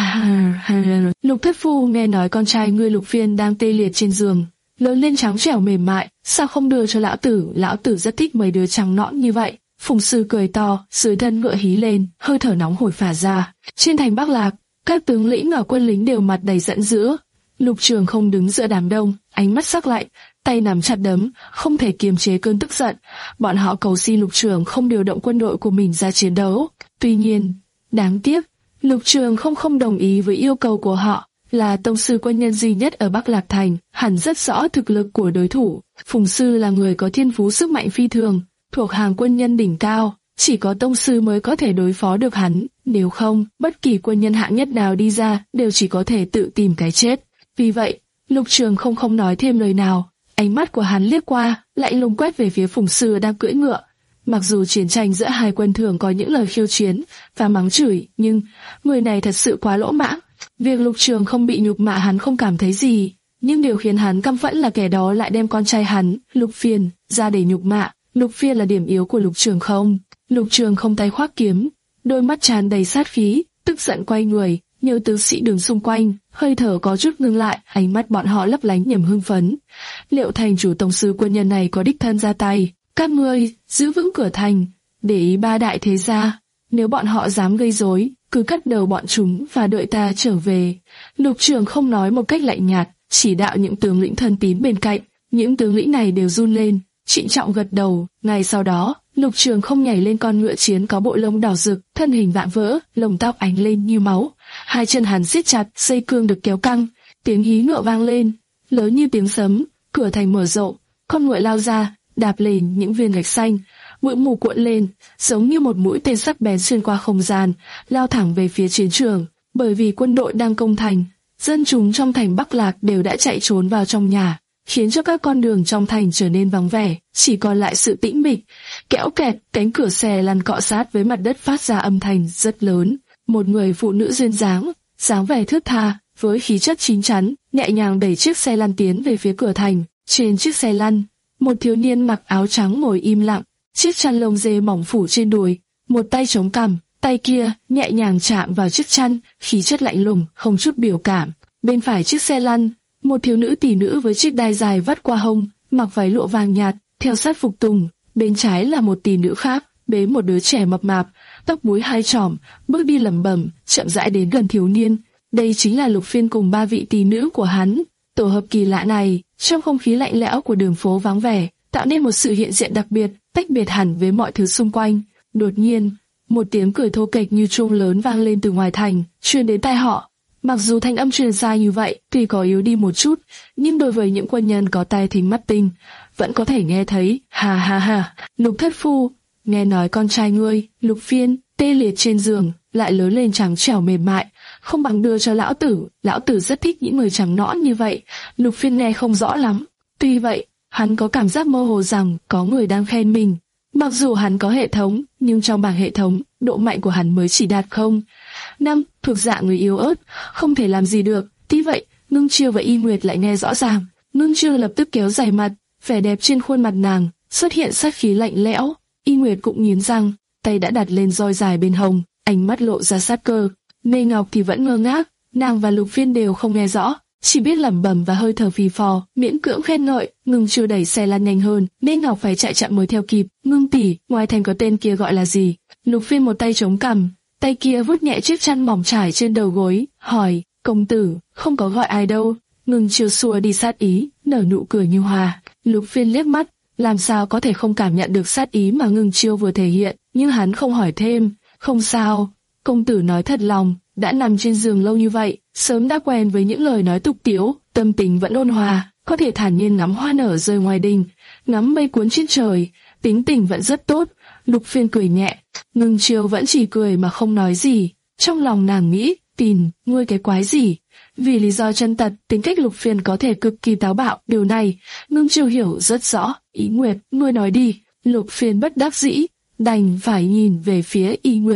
Lục thất phu nghe nói con trai ngươi Lục Phiên đang tê liệt trên giường, lớn lên trắng trẻo mềm mại, sao không đưa cho lão tử? Lão tử rất thích mấy đứa trắng nõn như vậy. Phùng Sư cười to, dưới thân ngựa hí lên, hơi thở nóng hổi phả ra. Trên thành Bắc Lạc, các tướng lĩnh và quân lính đều mặt đầy giận dữ. Lục Trường Không đứng giữa đám đông, ánh mắt sắc lạnh, tay nắm chặt đấm, không thể kiềm chế cơn tức giận. Bọn họ cầu xin Lục Trường Không điều động quân đội của mình ra chiến đấu. Tuy nhiên, đáng tiếc, Lục Trường Không không đồng ý với yêu cầu của họ. Là tông sư quân nhân duy nhất ở Bắc Lạc Thành, hẳn rất rõ thực lực của đối thủ. Phùng Sư là người có thiên phú sức mạnh phi thường, thuộc hàng quân nhân đỉnh cao, chỉ có tông sư mới có thể đối phó được hắn, nếu không, bất kỳ quân nhân hạng nhất nào đi ra đều chỉ có thể tự tìm cái chết. Vì vậy, Lục Trường Không không nói thêm lời nào, ánh mắt của hắn liếc qua, lạnh lùng quét về phía Phùng Sư đang cưỡi ngựa. Mặc dù chiến tranh giữa hai quân thường có những lời khiêu chiến và mắng chửi, nhưng người này thật sự quá lỗ mãng. Việc Lục Trường Không bị nhục mạ hắn không cảm thấy gì, nhưng điều khiến hắn căm phẫn là kẻ đó lại đem con trai hắn, Lục Phiên, ra để nhục mạ. Lục Phiên là điểm yếu của Lục Trường Không. Lục Trường Không tay khoác kiếm, đôi mắt tràn đầy sát khí, tức giận quay người, nhiều tướng sĩ đứng xung quanh, hơi thở có chút ngưng lại, ánh mắt bọn họ lấp lánh niềm hưng phấn. Liệu thành chủ tổng sư quân nhân này có đích thân ra tay? Các ngươi giữ vững cửa thành, để ý ba đại thế gia. Nếu bọn họ dám gây rối, cứ cắt đầu bọn chúng và đợi ta trở về. Lục Trường Không nói một cách lạnh nhạt, chỉ đạo những tướng lĩnh thân tín bên cạnh. Những tướng lĩnh này đều run lên, trịnh trọng gật đầu. Ngay sau đó, Lục Trường Không nhảy lên con ngựa chiến có bộ lông đỏ rực, thân hình vạm vỡ, lông tóc ánh lên như máu. Hai chân hắn siết chặt, dây cương được kéo căng, tiếng hí ngựa vang lên, lớn như tiếng sấm. Cửa thành mở rộng, con ngựa lao ra, đạp lên những viên gạch xanh, bụi mù cuộn lên, giống như một mũi tên sắc bén xuyên qua không gian, lao thẳng về phía chiến trường. Bởi vì quân đội đang công thành, dân chúng trong thành Bắc Lạc đều đã chạy trốn vào trong nhà, khiến cho các con đường trong thành trở nên vắng vẻ, chỉ còn lại sự tĩnh mịch. Kẽo kẹt, cánh cửa xe lăn cọ sát với mặt đất phát ra âm thanh rất lớn. Một người phụ nữ duyên dáng, dáng vẻ thướt tha, với khí chất chín chắn, nhẹ nhàng đẩy chiếc xe lăn tiến về phía cửa thành. Trên chiếc xe lăn, một thiếu niên mặc áo trắng ngồi im lặng, chiếc chăn lông dê mỏng phủ trên đùi, một tay chống cằm, tay kia nhẹ nhàng chạm vào chiếc chăn, khí chất lạnh lùng, không chút biểu cảm. Bên phải chiếc xe lăn, một thiếu nữ tỷ nữ với chiếc đai dài vắt qua hông, mặc váy lụa vàng nhạt, theo sát phục tùng. Bên trái là một tỷ nữ khác, bế một đứa trẻ mập mạp, tóc búi hai chòm, bước đi lẩm bẩm, chậm rãi đến gần thiếu niên. Đây chính là Lục Phiên cùng ba vị tỷ nữ của hắn. Tổ hợp kỳ lạ này, trong không khí lạnh lẽo của đường phố vắng vẻ, tạo nên một sự hiện diện đặc biệt, tách biệt hẳn với mọi thứ xung quanh. Đột nhiên, một tiếng cười thô kệch như chuông lớn vang lên từ ngoài thành, truyền đến tai họ. Mặc dù thanh âm truyền xa như vậy, tuy có yếu đi một chút, nhưng đối với những quân nhân có tai thính mắt tinh, vẫn có thể nghe thấy. Ha ha ha, Lục thất phu, nghe nói con trai ngươi, Lục Phiên, tê liệt trên giường, lại lớn lên trắng trẻo mềm mại, không bằng đưa cho lão tử. Lão tử rất thích những người trắng nõn như vậy. Lục Phiên nghe không rõ lắm. Tuy vậy, hắn có cảm giác mơ hồ rằng có người đang khen mình. Mặc dù hắn có hệ thống, nhưng trong bảng hệ thống, độ mạnh của hắn mới chỉ đạt không. Năm, thuộc dạng người yếu ớt, không thể làm gì được. Tuy vậy, Ngưng Chiêu và Y Nguyệt lại nghe rõ ràng. Ngưng Chiêu lập tức kéo dài mặt, vẻ đẹp trên khuôn mặt nàng xuất hiện sát khí lạnh lẽo. Y Nguyệt cũng nghiến răng, tay đã đặt lên roi dài bên hông, ánh mắt lộ ra sát cơ. Mê Ngọc thì vẫn ngơ ngác, nàng và Lục Phiên đều không nghe rõ, chỉ biết lẩm bẩm và hơi thở phì phò, miễn cưỡng khen ngợi. Ngưng Chiêu đẩy xe lăn nhanh hơn, Mê Ngọc phải chạy chậm mới theo kịp. Ngưng tỷ, ngoài thành có tên kia gọi là gì? Lục Phiên một tay chống cằm, tay kia vuốt nhẹ chiếc chăn mỏng trải trên đầu gối, hỏi. Công tử, không có gọi ai đâu. Ngưng Chiêu xua đi sát ý, nở nụ cười như hoa. Lục Phiên liếc mắt, làm sao có thể không cảm nhận được sát ý mà Ngưng Chiêu vừa thể hiện, nhưng hắn không hỏi thêm. Không sao, công tử nói thật lòng, đã nằm trên giường lâu như vậy, sớm đã quen với những lời nói tục tiễu, tâm tình vẫn ôn hòa, có thể thản nhiên ngắm hoa nở rơi ngoài đình, ngắm mây cuốn trên trời, tính tình vẫn rất tốt. Lục Phiên cười nhẹ, Ngưng Chiêu vẫn chỉ cười mà không nói gì. Trong lòng nàng nghĩ, tìm, ngươi cái quái gì? Vì lý do chân tật, tính cách Lục Phiên có thể cực kỳ táo bạo, điều này, Ngưng Chiêu hiểu rất rõ. Y Nguyệt, ngươi nói đi. Lục Phiên bất đắc dĩ, đành phải nhìn về phía Y Nguyệt.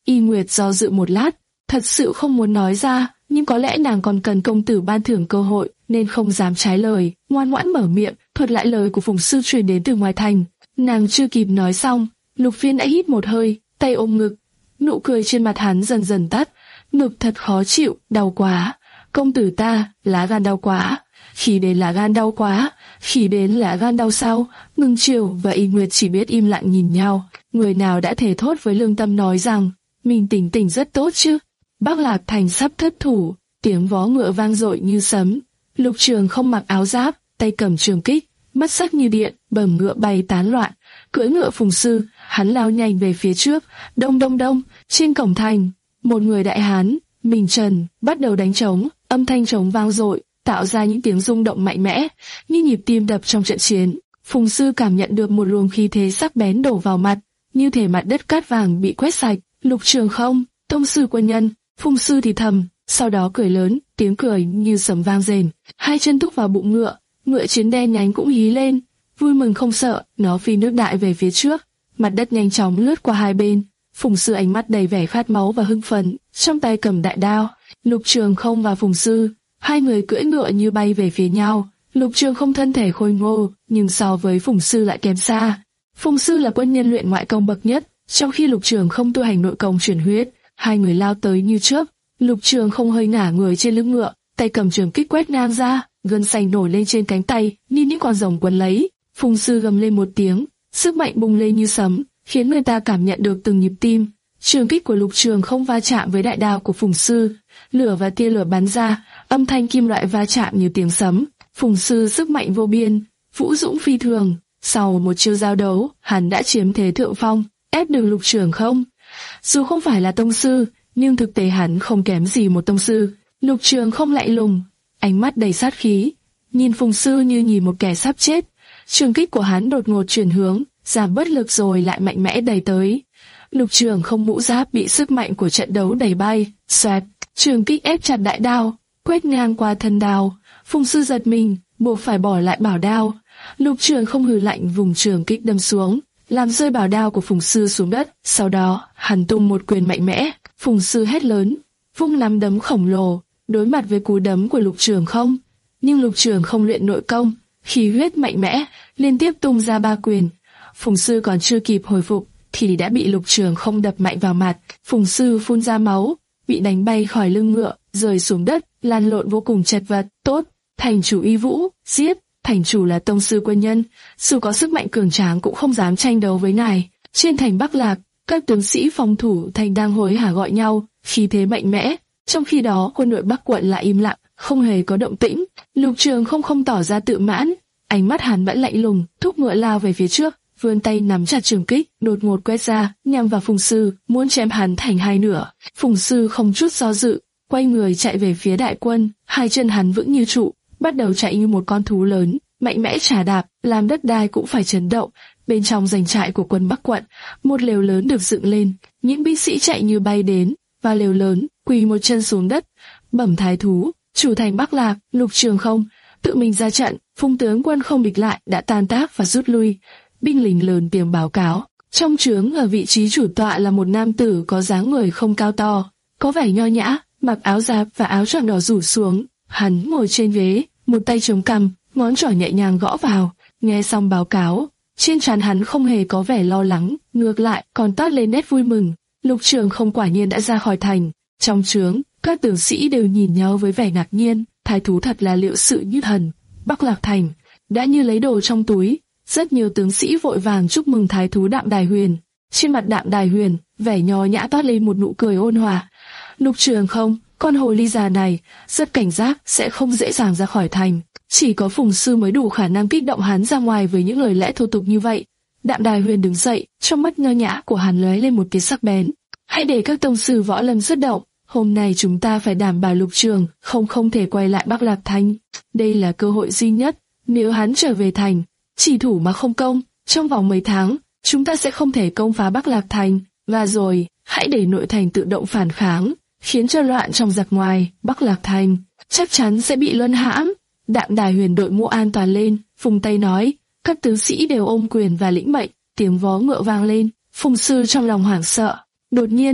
Y Nguyệt do dự một lát, thật sự không muốn nói ra, nhưng có lẽ nàng còn cần công tử ban thưởng cơ hội, nên không dám trái lời, ngoan ngoãn mở miệng, thuật lại lời của Phùng sư truyền đến từ ngoài thành. Nàng chưa kịp nói xong, Lục Phiên đã hít một hơi, tay ôm ngực, nụ cười trên mặt hắn dần dần tắt, ngực thật khó chịu, đau quá. Công tử ta, lá gan đau quá. Khi đến lá gan đau quá, khi đến lá gan đau sao? Ngưng Chiều và Y Nguyệt chỉ biết im lặng nhìn nhau, người nào đã thề thốt với lương tâm nói rằng mình tỉnh tỉnh rất tốt chứ. Bắc Lạc Thành sắp thất thủ, tiếng vó ngựa vang dội như sấm. Lục Trường không mặc áo giáp, tay cầm trường kích, mắt sắc như điện, bẩm ngựa bay tán loạn. Cưỡi ngựa Phùng sư, hắn lao nhanh về phía trước. Đông đông đông, trên cổng thành, một người đại hán, mình trần, bắt đầu đánh trống. Âm thanh trống vang dội, tạo ra những tiếng rung động mạnh mẽ, như nhịp tim đập trong trận chiến. Phùng sư cảm nhận được một luồng khí thế sắc bén đổ vào mặt, như thể mặt đất cát vàng bị quét sạch. Lục Trường không, tông sư quân nhân. Phùng sư thì thầm, sau đó cười lớn, tiếng cười như sấm vang rền. Hai chân thúc vào bụng ngựa, ngựa chiến đen nhánh cũng hí lên, vui mừng không sợ, nó phi nước đại về phía trước. Mặt đất nhanh chóng lướt qua hai bên. Phùng sư ánh mắt đầy vẻ khát máu và hưng phấn, trong tay cầm đại đao. Lục Trường không và Phùng sư, hai người cưỡi ngựa như bay về phía nhau. Lục Trường không thân thể khôi ngô, nhưng so với Phùng sư lại kém xa. Phùng sư là quân nhân luyện ngoại công bậc nhất, trong khi Lục Trường không tu hành nội công truyền huyết. Hai người lao tới như chớp. Lục Trường không hơi ngả người trên lưng ngựa, tay cầm trường kích quét ngang ra, gân xanh nổi lên trên cánh tay, như những con rồng quấn lấy. Phùng sư gầm lên một tiếng, sức mạnh bùng lên như sấm, khiến người ta cảm nhận được từng nhịp tim. Trường kích của Lục Trường không va chạm với đại đao của Phùng sư, lửa và tia lửa bắn ra, âm thanh kim loại va chạm như tiếng sấm. Phùng sư sức mạnh vô biên, vũ dũng phi thường. Sau một chiêu giao đấu, hắn đã chiếm thế thượng phong, ép được Lục Trường không. Dù không phải là tông sư, nhưng thực tế hắn không kém gì một tông sư. Lục Trường không lạnh lùng, ánh mắt đầy sát khí, nhìn Phùng sư như nhìn một kẻ sắp chết. Trường kích của hắn đột ngột chuyển hướng, giảm bất lực rồi lại mạnh mẽ đẩy tới. Lục Trường không mũ giáp bị sức mạnh của trận đấu đẩy bay, xoẹt, trường kích ép chặt đại đao, quét ngang qua thân đao. Phùng sư giật mình, buộc phải bỏ lại bảo đao. Lục Trường không hừ lạnh vùng trường kích đâm xuống, làm rơi bảo đao của Phùng sư xuống đất. Sau đó, hắn tung một quyền mạnh mẽ. Phùng sư hét lớn, vung nắm đấm khổng lồ, đối mặt với cú đấm của Lục Trường không. Nhưng Lục Trường không luyện nội công, khí huyết mạnh mẽ, liên tiếp tung ra ba quyền. Phùng sư còn chưa kịp hồi phục, thì đã bị Lục Trường không đập mạnh vào mặt. Phùng sư phun ra máu, bị đánh bay khỏi lưng ngựa, rơi xuống đất, lăn lộn vô cùng chật vật. Tốt, thành chủ Y Vũ, giết. Thành chủ là tông sư quân nhân, dù có sức mạnh cường tráng cũng không dám tranh đấu với ngài. Trên thành Bắc Lạc, các tướng sĩ phòng thủ thành đang hối hả gọi nhau, khí thế mạnh mẽ. Trong khi đó, quân đội Bắc quận lại im lặng, không hề có động tĩnh. Lục Trường không không tỏ ra tự mãn, ánh mắt hắn vẫn lạnh lùng, thúc ngựa lao về phía trước, vươn tay nắm chặt trường kích, đột ngột quét ra, nhằm vào Phùng sư, muốn chém hắn thành hai nửa. Phùng sư không chút do dự, quay người chạy về phía đại quân, hai chân hắn vững như trụ, bắt đầu chạy như một con thú lớn, mạnh mẽ trà đạp, làm đất đai cũng phải chấn động. Bên trong doanh trại của quân Bắc quận, một lều lớn được dựng lên, những binh sĩ chạy như bay đến, và lều lớn, quỳ một chân xuống đất, bẩm thái thú, chủ thành Bắc Lạc, Lục Trường không, tự mình ra trận. Phùng tướng quân không địch lại đã tan tác và rút lui. Binh lính lớn tiếng báo cáo. Trong trướng ở vị trí chủ tọa là một nam tử có dáng người không cao to, có vẻ nho nhã, mặc áo giáp và áo choàng đỏ rủ xuống. Hắn ngồi trên ghế, một tay chống cằm, ngón trỏ nhẹ nhàng gõ vào. Nghe xong báo cáo, trên trán hắn không hề có vẻ lo lắng, ngược lại còn toát lên nét vui mừng. Lục Trường không quả nhiên đã ra khỏi thành. Trong trướng, các tướng sĩ đều nhìn nhau với vẻ ngạc nhiên. Thái thú thật là liệu sự như thần. Bắc Lạc thành đã như lấy đồ trong túi. Rất nhiều tướng sĩ vội vàng chúc mừng thái thú Đạm Đài Huyền. Trên mặt Đạm Đài Huyền, vẻ nho nhã toát lên một nụ cười ôn hòa. Lục Trường không, con hồ ly già này, rất cảnh giác, sẽ không dễ dàng ra khỏi thành. Chỉ có Phùng sư mới đủ khả năng kích động hắn ra ngoài với những lời lẽ thô tục như vậy. Đạm Đài Huyền đứng dậy, trong mắt nho nhã của hắn lóe lên một tia sắc bén. Hãy để các tông sư võ lâm xuất động. Hôm nay chúng ta phải đảm bảo Lục Trường không không thể quay lại Bắc Lạc thành. Đây là cơ hội duy nhất. Nếu hắn trở về thành, chỉ thủ mà không công, trong vòng mấy tháng, chúng ta sẽ không thể công phá Bắc Lạc thành. Và rồi, hãy để nội thành tự động phản kháng, khiến cho loạn trong giặc ngoài. Bắc Lạc thành chắc chắn sẽ bị luân hãm. Đạm Đài Huyền đội mũ an toàn lên, phùng tay nói. Các tướng sĩ đều ôm quyền và lĩnh mệnh. Tiếng vó ngựa vang lên. Phùng sư trong lòng hoảng sợ. Đột nhiên,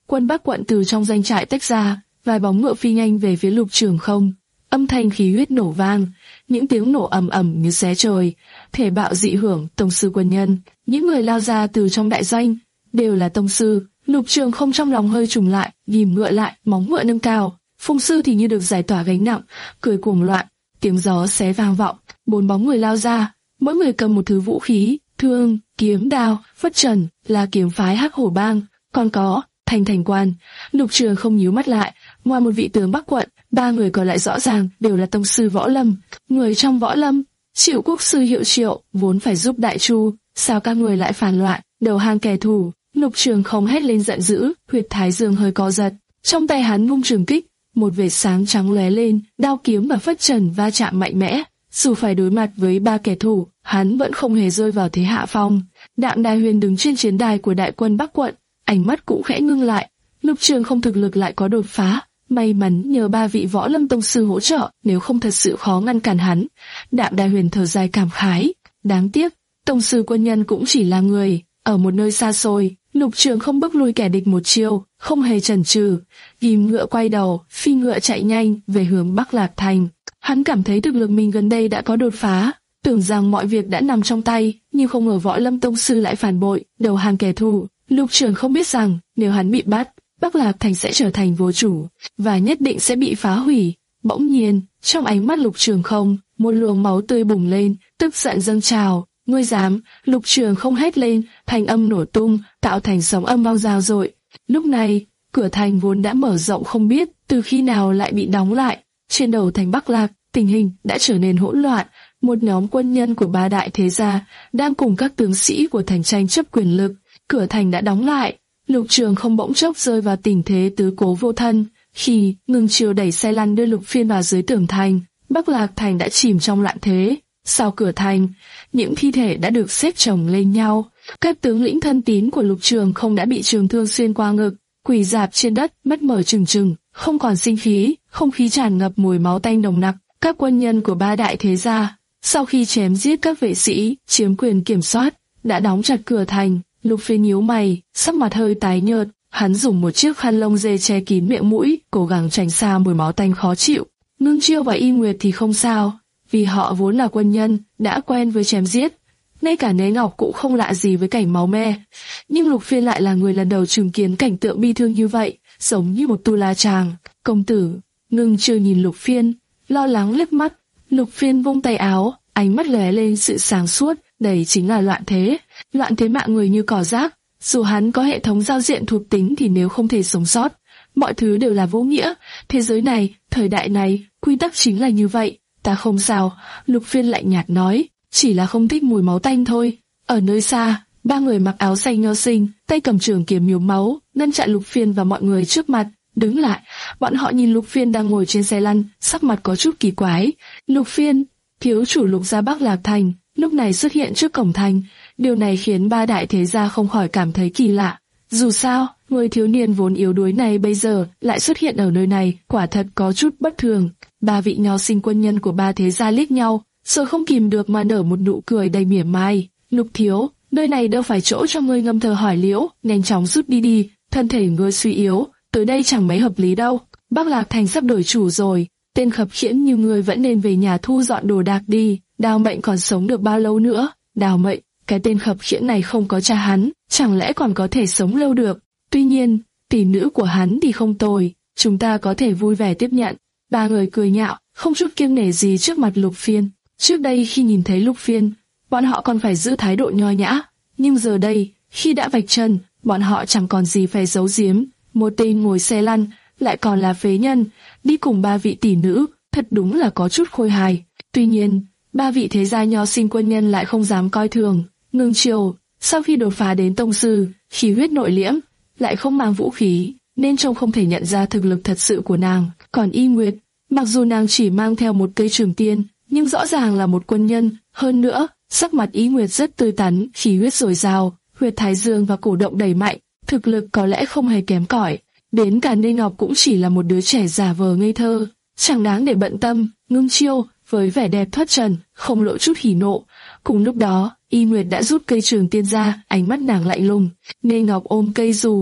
Quân Bắc Quận từ trong doanh trại tách ra, vài bóng ngựa phi nhanh về phía Lục Trường Không. Âm thanh khí huyết nổ vang, những tiếng nổ ầm ầm như xé trời, thể bạo dị hưởng. Tông sư quân nhân, những người lao ra từ trong đại doanh đều là tông sư. Lục Trường Không trong lòng hơi trùng lại, ghim ngựa lại, móng ngựa nâng cao. Phùng sư thì như được giải tỏa gánh nặng, cười cuồng loạn, tiếng gió xé vang vọng. Bốn bóng người lao ra, mỗi người cầm một thứ vũ khí, thương, kiếm, đao, phất trần, là kiếm phái Hắc Hổ Bang, còn có Thành Thành Quan. Lục Trường Không nhíu mắt lại, ngoài một vị tướng Bắc Quận, ba người còn lại rõ ràng đều là tông sư võ lâm. Người trong võ lâm, Triệu Quốc sư Hiệu Triệu vốn phải giúp Đại Chu, sao các người lại phản loạn, đầu hàng kẻ thù? Lục Trường Không hét lên giận dữ, huyệt thái dương hơi co giật, trong tay hắn vung trường kích, một vệt sáng trắng lóe lên, đao kiếm và phất trần va chạm mạnh mẽ. Dù phải đối mặt với ba kẻ thù, hắn vẫn không hề rơi vào thế hạ phong. Đạm Đài Huyền đứng trên chiến đài của đại quân Bắc Quận, ánh mắt cũng khẽ ngưng lại. Lục Trường Không thực lực lại có đột phá, may mắn nhờ ba vị võ lâm tông sư hỗ trợ, nếu không thật sự khó ngăn cản hắn. Đạm Đài Huyền thở dài cảm khái, đáng tiếc, tông sư quân nhân cũng chỉ là người. Ở một nơi xa xôi, Lục Trường Không bước lui kẻ địch một chiêu, không hề chần chừ, ghim ngựa quay đầu, phi ngựa chạy nhanh về hướng Bắc Lạc Thành. Hắn cảm thấy thực lực mình gần đây đã có đột phá, tưởng rằng mọi việc đã nằm trong tay, nhưng không ngờ võ lâm tông sư lại phản bội, đầu hàng kẻ thù. Lục Trường Không biết rằng nếu hắn bị bắt, Bắc Lạc Thành sẽ trở thành vô chủ, và nhất định sẽ bị phá hủy. Bỗng nhiên, trong ánh mắt Lục Trường Không, một luồng máu tươi bùng lên, tức giận dâng trào. Ngươi dám? Lục Trường Không hét lên, thanh âm nổ tung, tạo thành sóng âm vang dao dội. Lúc này, cửa thành vốn đã mở rộng không biết từ khi nào lại bị đóng lại. Trên đầu thành Bắc Lạc, tình hình đã trở nên hỗn loạn. Một nhóm quân nhân của ba đại thế gia đang cùng các tướng sĩ của thành tranh chấp quyền lực. Cửa thành đã đóng lại. Lục Trường Không bỗng chốc rơi vào tình thế tứ cố vô thân. Khi Ngưng Chiêu đẩy xe lăn đưa Lục Phiên vào dưới tường thành, Bắc Lạc Thành đã chìm trong loạn thế. Sau cửa thành, những thi thể đã được xếp chồng lên nhau. Các tướng lĩnh thân tín của Lục Trường Không đã bị trường thương xuyên qua ngực, quỳ rạp trên đất, mắt mở trừng trừng, không còn sinh khí, không khí tràn ngập mùi máu tanh nồng nặc. Các quân nhân của ba đại thế gia, sau khi chém giết các vệ sĩ, chiếm quyền kiểm soát, đã đóng chặt cửa thành. Lục Phiên nhíu mày, sắc mặt hơi tái nhợt, hắn dùng một chiếc khăn lông dê che kín miệng mũi, cố gắng tránh xa mùi máu tanh khó chịu. Ngưng Chiêu và Y Nguyệt thì không sao, vì họ vốn là quân nhân, đã quen với chém giết. Ngay cả Nế Ngọc cũng không lạ gì với cảnh máu me. Nhưng Lục Phiên lại là người lần đầu chứng kiến cảnh tượng bi thương như vậy, giống như một tu la chàng. Công tử, Ngưng Chiêu nhìn Lục Phiên, lo lắng liếc mắt. Lục Phiên vung tay áo, ánh mắt lóe lên sự sáng suốt, đây chính là loạn thế. Loạn thế mạng người như cỏ rác, dù hắn có hệ thống giao diện thuộc tính thì nếu không thể sống sót, mọi thứ đều là vô nghĩa. Thế giới này, thời đại này, quy tắc chính là như vậy. Ta không sao, Lục Phiên lạnh nhạt nói, chỉ là không thích mùi máu tanh thôi. Ở nơi xa, ba người mặc áo xanh nho sinh, tay cầm trường kiếm nhuốm máu, ngăn chặn Lục Phiên và mọi người trước mặt. Đứng lại, bọn họ nhìn Lục Phiên đang ngồi trên xe lăn, sắc mặt có chút kỳ quái. Lục Phiên, thiếu chủ Lục gia Bắc Lạc Thành, lúc này xuất hiện trước cổng thành. Điều này khiến ba đại thế gia không khỏi cảm thấy kỳ lạ. Dù sao, người thiếu niên vốn yếu đuối này bây giờ lại xuất hiện ở nơi này, quả thật có chút bất thường. Ba vị nho sinh quân nhân của ba thế gia liếc nhau, rồi không kìm được mà nở một nụ cười đầy mỉa mai. Lục thiếu, nơi này đâu phải chỗ cho ngươi ngâm thơ hỏi liễu, nhanh chóng rút đi đi, thân thể ngươi suy yếu, tới đây chẳng mấy hợp lý đâu. Bắc Lạc Thành sắp đổi chủ rồi, tên khập khiễng như ngươi vẫn nên về nhà thu dọn đồ đạc đi. Đào Mệnh còn sống được bao lâu nữa? Đào Mệnh, cái tên khập khiễng này không có cha hắn, chẳng lẽ còn có thể sống lâu được? Tuy nhiên, tỷ nữ của hắn thì không tồi, chúng ta có thể vui vẻ tiếp nhận. Ba người cười nhạo, không chút kiêng nể gì trước mặt Lục Phiên. Trước đây khi nhìn thấy Lục Phiên, bọn họ còn phải giữ thái độ nho nhã, nhưng giờ đây, khi đã vạch chân, bọn họ chẳng còn gì phải giấu giếm. Một tên ngồi xe lăn, lại còn là phế nhân, đi cùng ba vị tỷ nữ, thật đúng là có chút khôi hài. Tuy nhiên, ba vị thế gia nho sinh quân nhân lại không dám coi thường. Ngưng Chiêu, sau khi đột phá đến tông sư, khí huyết nội liễm, lại không mang vũ khí, nên trông không thể nhận ra thực lực thật sự của nàng. Còn Y Nguyệt, mặc dù nàng chỉ mang theo một cây trường tiên, nhưng rõ ràng là một quân nhân. Hơn nữa, sắc mặt Y Nguyệt rất tươi tắn, khí huyết dồi dào, huyệt thái dương và cổ động đầy mạnh, thực lực có lẽ không hề kém cỏi. Đến cả Nê Ngọc cũng chỉ là một đứa trẻ giả vờ ngây thơ, chẳng đáng để bận tâm. Ngưng Chiêu, với vẻ đẹp thoát trần, không lộ chút hỉ nộ. Cùng lúc đó, Y Nguyệt đã rút cây trường tiên ra, ánh mắt nàng lạnh lùng. Nê Ngọc ôm cây dù,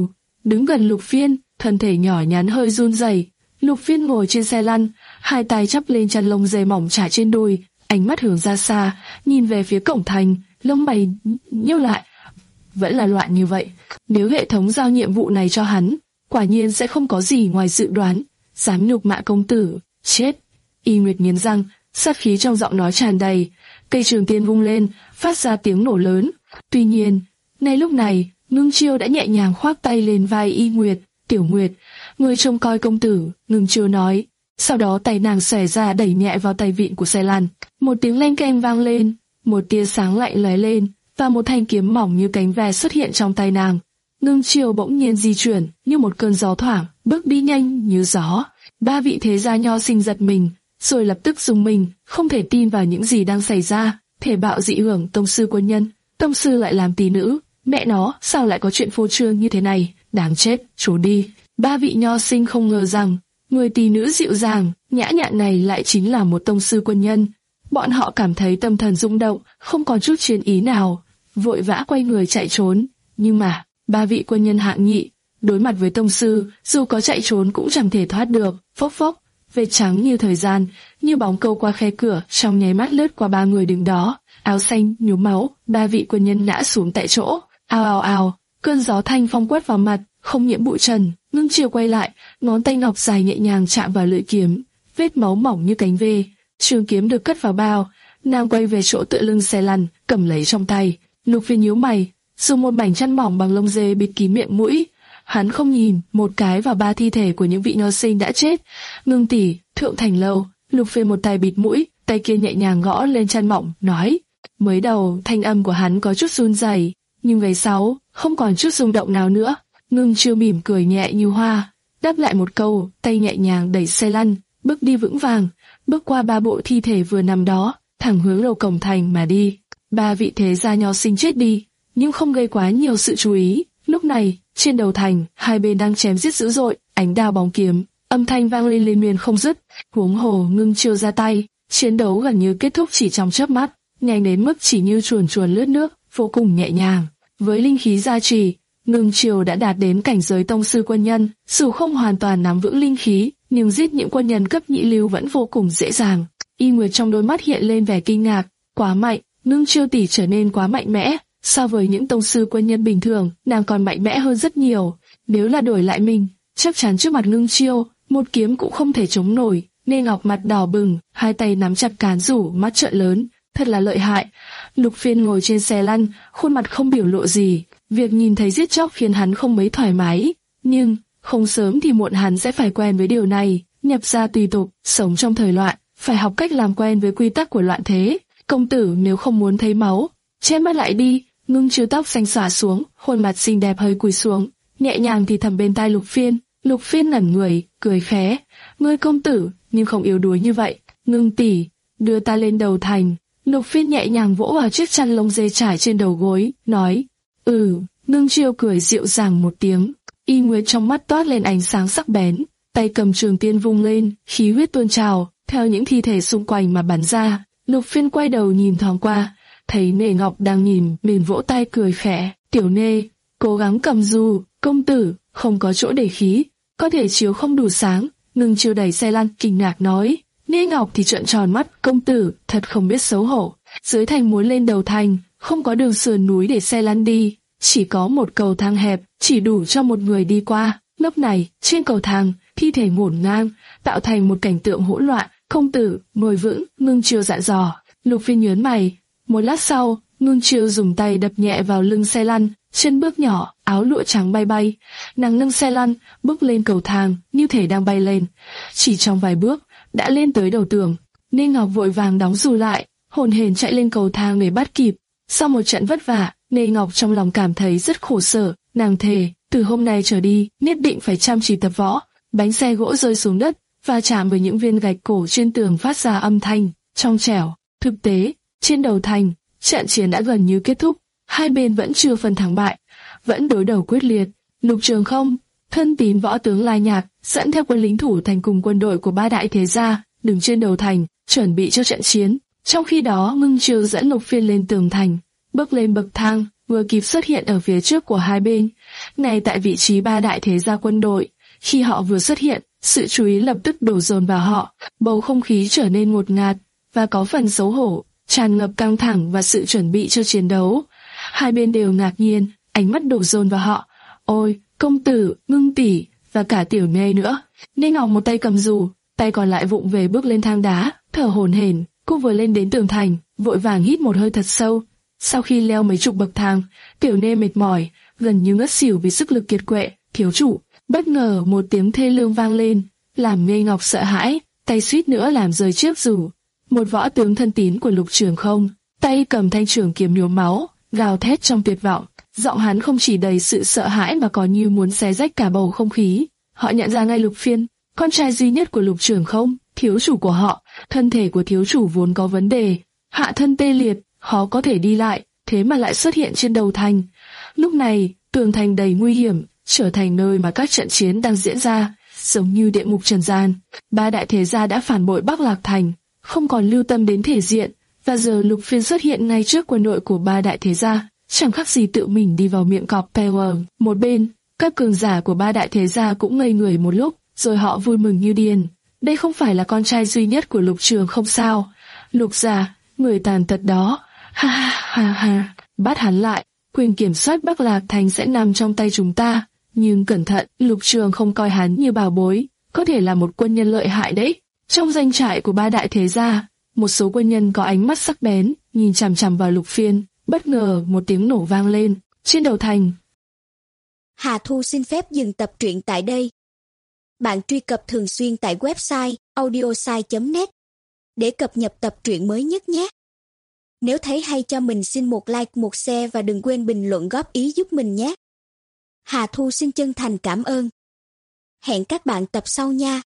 đứng gần Lục Phiên, thân thể nhỏ nhắn hơi run rẩy. Lục Phiên ngồi trên xe lăn, hai tay chắp lên chăn lông dê mỏng trải trên đùi, ánh mắt hướng ra xa, nhìn về phía cổng thành, lông mày nhíu lại. Vẫn là loạn như vậy, nếu hệ thống giao nhiệm vụ này cho hắn, quả nhiên sẽ không có gì ngoài dự đoán. Dám nhục mạ công tử, chết! Y Nguyệt nghiến răng, sát khí trong giọng nói tràn đầy. Cây trường tiên vung lên, phát ra tiếng nổ lớn. Tuy nhiên, ngay lúc này, Ngưng Chiêu đã nhẹ nhàng khoác tay lên vai Y Nguyệt. Tiểu Nguyệt, người trông coi công tử, Ngưng Chiêu nói. Sau đó tay nàng xòe ra đẩy nhẹ vào tay vịn của xe lăn. Một tiếng leng keng vang lên, một tia sáng lạnh lóe lên, và một thanh kiếm mỏng như cánh ve xuất hiện trong tay nàng. Ngưng Chiêu bỗng nhiên di chuyển như một cơn gió thoảng, bước đi nhanh như gió. Ba vị thế gia nho sinh giật mình, rồi lập tức rùng mình, không thể tin vào những gì đang xảy ra. Thể bạo dị hưởng tông sư quân nhân, tông sư lại làm tỷ nữ, mẹ nó, sao lại có chuyện phô trương như thế này? Đáng chết, trốn đi. Ba vị nho sinh không ngờ rằng người tỷ nữ dịu dàng, nhã nhặn này lại chính là một tông sư quân nhân. Bọn họ cảm thấy tâm thần rung động, không còn chút chiến ý nào, vội vã quay người chạy trốn. Nhưng mà ba vị quân nhân hạng nhị đối mặt với tông sư, dù có chạy trốn cũng chẳng thể thoát được. Phốc phốc, vệt trắng như thời gian, như bóng câu qua khe cửa, trong nháy mắt lướt qua ba người đứng đó. Áo xanh nhuốm máu, ba vị quân nhân ngã xuống tại chỗ. Ào ào ào, cơn gió thanh phong quét vào mặt, không nhiễm bụi trần. Ngưng Chiêu quay lại, ngón tay ngọc dài nhẹ nhàng chạm vào lưỡi kiếm, vết máu mỏng như cánh ve. Trường kiếm được cất vào bao, nàng quay về chỗ tựa lưng xe lăn, cầm lấy trong tay. Lục Phiên nhíu mày, dùng một mảnh chăn mỏng bằng lông dê bịt kín miệng mũi. Hắn không nhìn một cái vào ba thi thể của những vị nho sinh đã chết. Ngưng tỷ, thượng thành lâu. Lục Phiên một tay bịt mũi, tay kia nhẹ nhàng gõ lên chăn mỏng, nói. Mới đầu thanh âm của hắn có chút run rẩy, nhưng về sau không còn chút rung động nào nữa. Ngưng Chiêu mỉm cười nhẹ như hoa, đáp lại một câu, tay nhẹ nhàng đẩy xe lăn, bước đi vững vàng, bước qua ba bộ thi thể vừa nằm đó, thẳng hướng đầu cổng thành mà đi. Ba vị thế gia nho sinh chết đi, nhưng không gây quá nhiều sự chú ý. Lúc này, trên đầu thành, hai bên đang chém giết dữ dội, ánh đao bóng kiếm, âm thanh vang lên liên miên không dứt. Huống hồ Ngưng Chiêu ra tay, chiến đấu gần như kết thúc chỉ trong chớp mắt, nhanh đến mức chỉ như chuồn chuồn lướt nước, vô cùng nhẹ nhàng. Với linh khí gia trì, Ngưng Chiêu đã đạt đến cảnh giới tông sư quân nhân, dù không hoàn toàn nắm vững linh khí, nhưng giết những quân nhân cấp nhị lưu vẫn vô cùng dễ dàng. Y Nguyệt trong đôi mắt hiện lên vẻ kinh ngạc, quá mạnh, Ngưng Chiêu tỷ trở nên quá mạnh mẽ. So với những tông sư quân nhân bình thường, nàng còn mạnh mẽ hơn rất nhiều. Nếu là đổi lại mình, chắc chắn trước mặt Ngưng Chiêu, một kiếm cũng không thể chống nổi. Nên Ngọc mặt đỏ bừng, hai tay nắm chặt cán rủ, mắt trợn lớn, thật là lợi hại. Lục Phiên ngồi trên xe lăn, khuôn mặt không biểu lộ gì. Việc nhìn thấy giết chóc khiến hắn không mấy thoải mái, nhưng không sớm thì muộn hắn sẽ phải quen với điều này. Nhập gia tùy tục, sống trong thời loạn, phải học cách làm quen với quy tắc của loạn thế. Công tử nếu không muốn thấy máu, che mắt lại đi. Ngưng Chiêu tóc xanh xõa xuống, khuôn mặt xinh đẹp hơi cúi xuống, nhẹ nhàng thì thầm bên tai Lục Phiên. Lục Phiên ngẩn người, cười khẽ. Ngươi công tử, nhưng không yếu đuối như vậy. Ngưng tỷ, đưa ta lên đầu thành. Lục Phiên nhẹ nhàng vỗ vào chiếc chăn lông dê trải trên đầu gối, nói. Ừ. Ngưng Chiêu cười dịu dàng một tiếng. Y Nguyệt trong mắt toát lên ánh sáng sắc bén, tay cầm trường tiên vung lên, khí huyết tuôn trào, theo những thi thể xung quanh mà bắn ra. Lục Phiên quay đầu nhìn thoáng qua, thấy Nê Ngọc đang nhìn, liền vỗ tay cười khẽ. Tiểu Nê, cố gắng cầm dù, công tử, không có chỗ để khí, có thể chiếu không đủ sáng. Ngưng Chiêu đẩy xe lăn, kinh ngạc nói. Nê Ngọc thì trợn tròn mắt, công tử, thật không biết xấu hổ. Dưới thành muốn lên đầu thành, không có đường sườn núi để xe lăn đi, chỉ có một cầu thang hẹp, chỉ đủ cho một người đi qua. Lúc này, trên cầu thang, thi thể ngổn ngang, tạo thành một cảnh tượng hỗn loạn. Công tử, ngồi vững, Ngưng Chiêu dặn dò. Lục Phiên nhớn mày. Một lát sau, Ngưng Chiêu dùng tay đập nhẹ vào lưng xe lăn, chân bước nhỏ, áo lụa trắng bay bay. Nàng nâng xe lăn, bước lên cầu thang, như thể đang bay lên. Chỉ trong vài bước, đã lên tới đầu tường. Ninh Ngọc vội vàng đóng dù lại, hồn hển chạy lên cầu thang để bắt kịp. Sau một trận vất vả, Ninh Ngọc trong lòng cảm thấy rất khổ sở. Nàng thề, từ hôm nay trở đi, nhất định phải chăm chỉ tập võ. Bánh xe gỗ rơi xuống đất, va chạm với những viên gạch cổ trên tường phát ra âm thanh trong trẻo. Thực tế, trên đầu thành, trận chiến đã gần như kết thúc, hai bên vẫn chưa phân thắng bại, vẫn đối đầu quyết liệt. Lục Trường Không, thân tín võ tướng Lai Nhạc, dẫn theo quân lính thủ thành cùng quân đội của ba đại thế gia, đứng trên đầu thành, chuẩn bị cho trận chiến. Trong khi đó, Ngưng Chiêu dẫn Lục Phiên lên tường thành, bước lên bậc thang, vừa kịp xuất hiện ở phía trước của hai bên, ngay tại vị trí ba đại thế gia quân đội. Khi họ vừa xuất hiện, sự chú ý lập tức đổ dồn vào họ, bầu không khí trở nên ngột ngạt và có phần xấu hổ, tràn ngập căng thẳng và sự chuẩn bị cho chiến đấu. Hai bên đều ngạc nhiên, ánh mắt đổ dồn vào họ. Ôi, công tử, Ngưng tỷ và cả Tiểu Nê nữa. Ninh Ngọc một tay cầm dù, tay còn lại vụng về bước lên thang đá, thở hổn hển. Cô vừa lên đến tường thành, vội vàng hít một hơi thật sâu. Sau khi leo mấy chục bậc thang, Tiểu Nê mệt mỏi, gần như ngất xỉu vì sức lực kiệt quệ. Thiếu chủ, bất ngờ một tiếng thê lương vang lên, làm Ngây Ngọc sợ hãi, tay suýt nữa làm rơi chiếc dù. Một võ tướng thân tín của Lục Trường Không, tay cầm thanh trường kiếm nhuốm máu, gào thét trong tuyệt vọng. Giọng hắn không chỉ đầy sự sợ hãi mà còn như muốn xé rách cả bầu không khí. Họ nhận ra ngay Lục Phiên, con trai duy nhất của Lục Trường Không, thiếu chủ của họ. Thân thể của thiếu chủ vốn có vấn đề, hạ thân tê liệt, khó có thể đi lại, thế mà lại xuất hiện trên đầu thành. Lúc này, tường thành đầy nguy hiểm, trở thành nơi mà các trận chiến đang diễn ra, giống như địa ngục trần gian. Ba đại thế gia đã phản bội Bắc Lạc Thành, không còn lưu tâm đến thể diện, và giờ Lục Phiên xuất hiện ngay trước quân đội của ba đại thế gia, chẳng khác gì tự mình đi vào miệng cọp Power. Một bên, các cường giả của ba đại thế gia cũng ngây người một lúc, rồi họ vui mừng như điên. Đây không phải là con trai duy nhất của Lục Trường Không sao? Lục gia, người tàn tật đó, ha ha ha ha, bắt hắn lại, quyền kiểm soát Bắc Lạc Thành sẽ nằm trong tay chúng ta. Nhưng cẩn thận, Lục Trường Không coi hắn như bảo bối, có thể là một quân nhân lợi hại đấy. Trong doanh trại của ba đại thế gia, một số quân nhân có ánh mắt sắc bén, nhìn chằm chằm vào Lục Phiên. Bất ngờ một tiếng nổ vang lên trên đầu thành. Hà Thu xin phép dừng tập truyện tại đây. Bạn truy cập thường xuyên tại website audiosai chấm net để cập nhật tập truyện mới nhất nhé. Nếu thấy hay cho mình xin một like, một share và đừng quên bình luận góp ý giúp mình nhé. Hà Thu xin chân thành cảm ơn. Hẹn các bạn tập sau nha.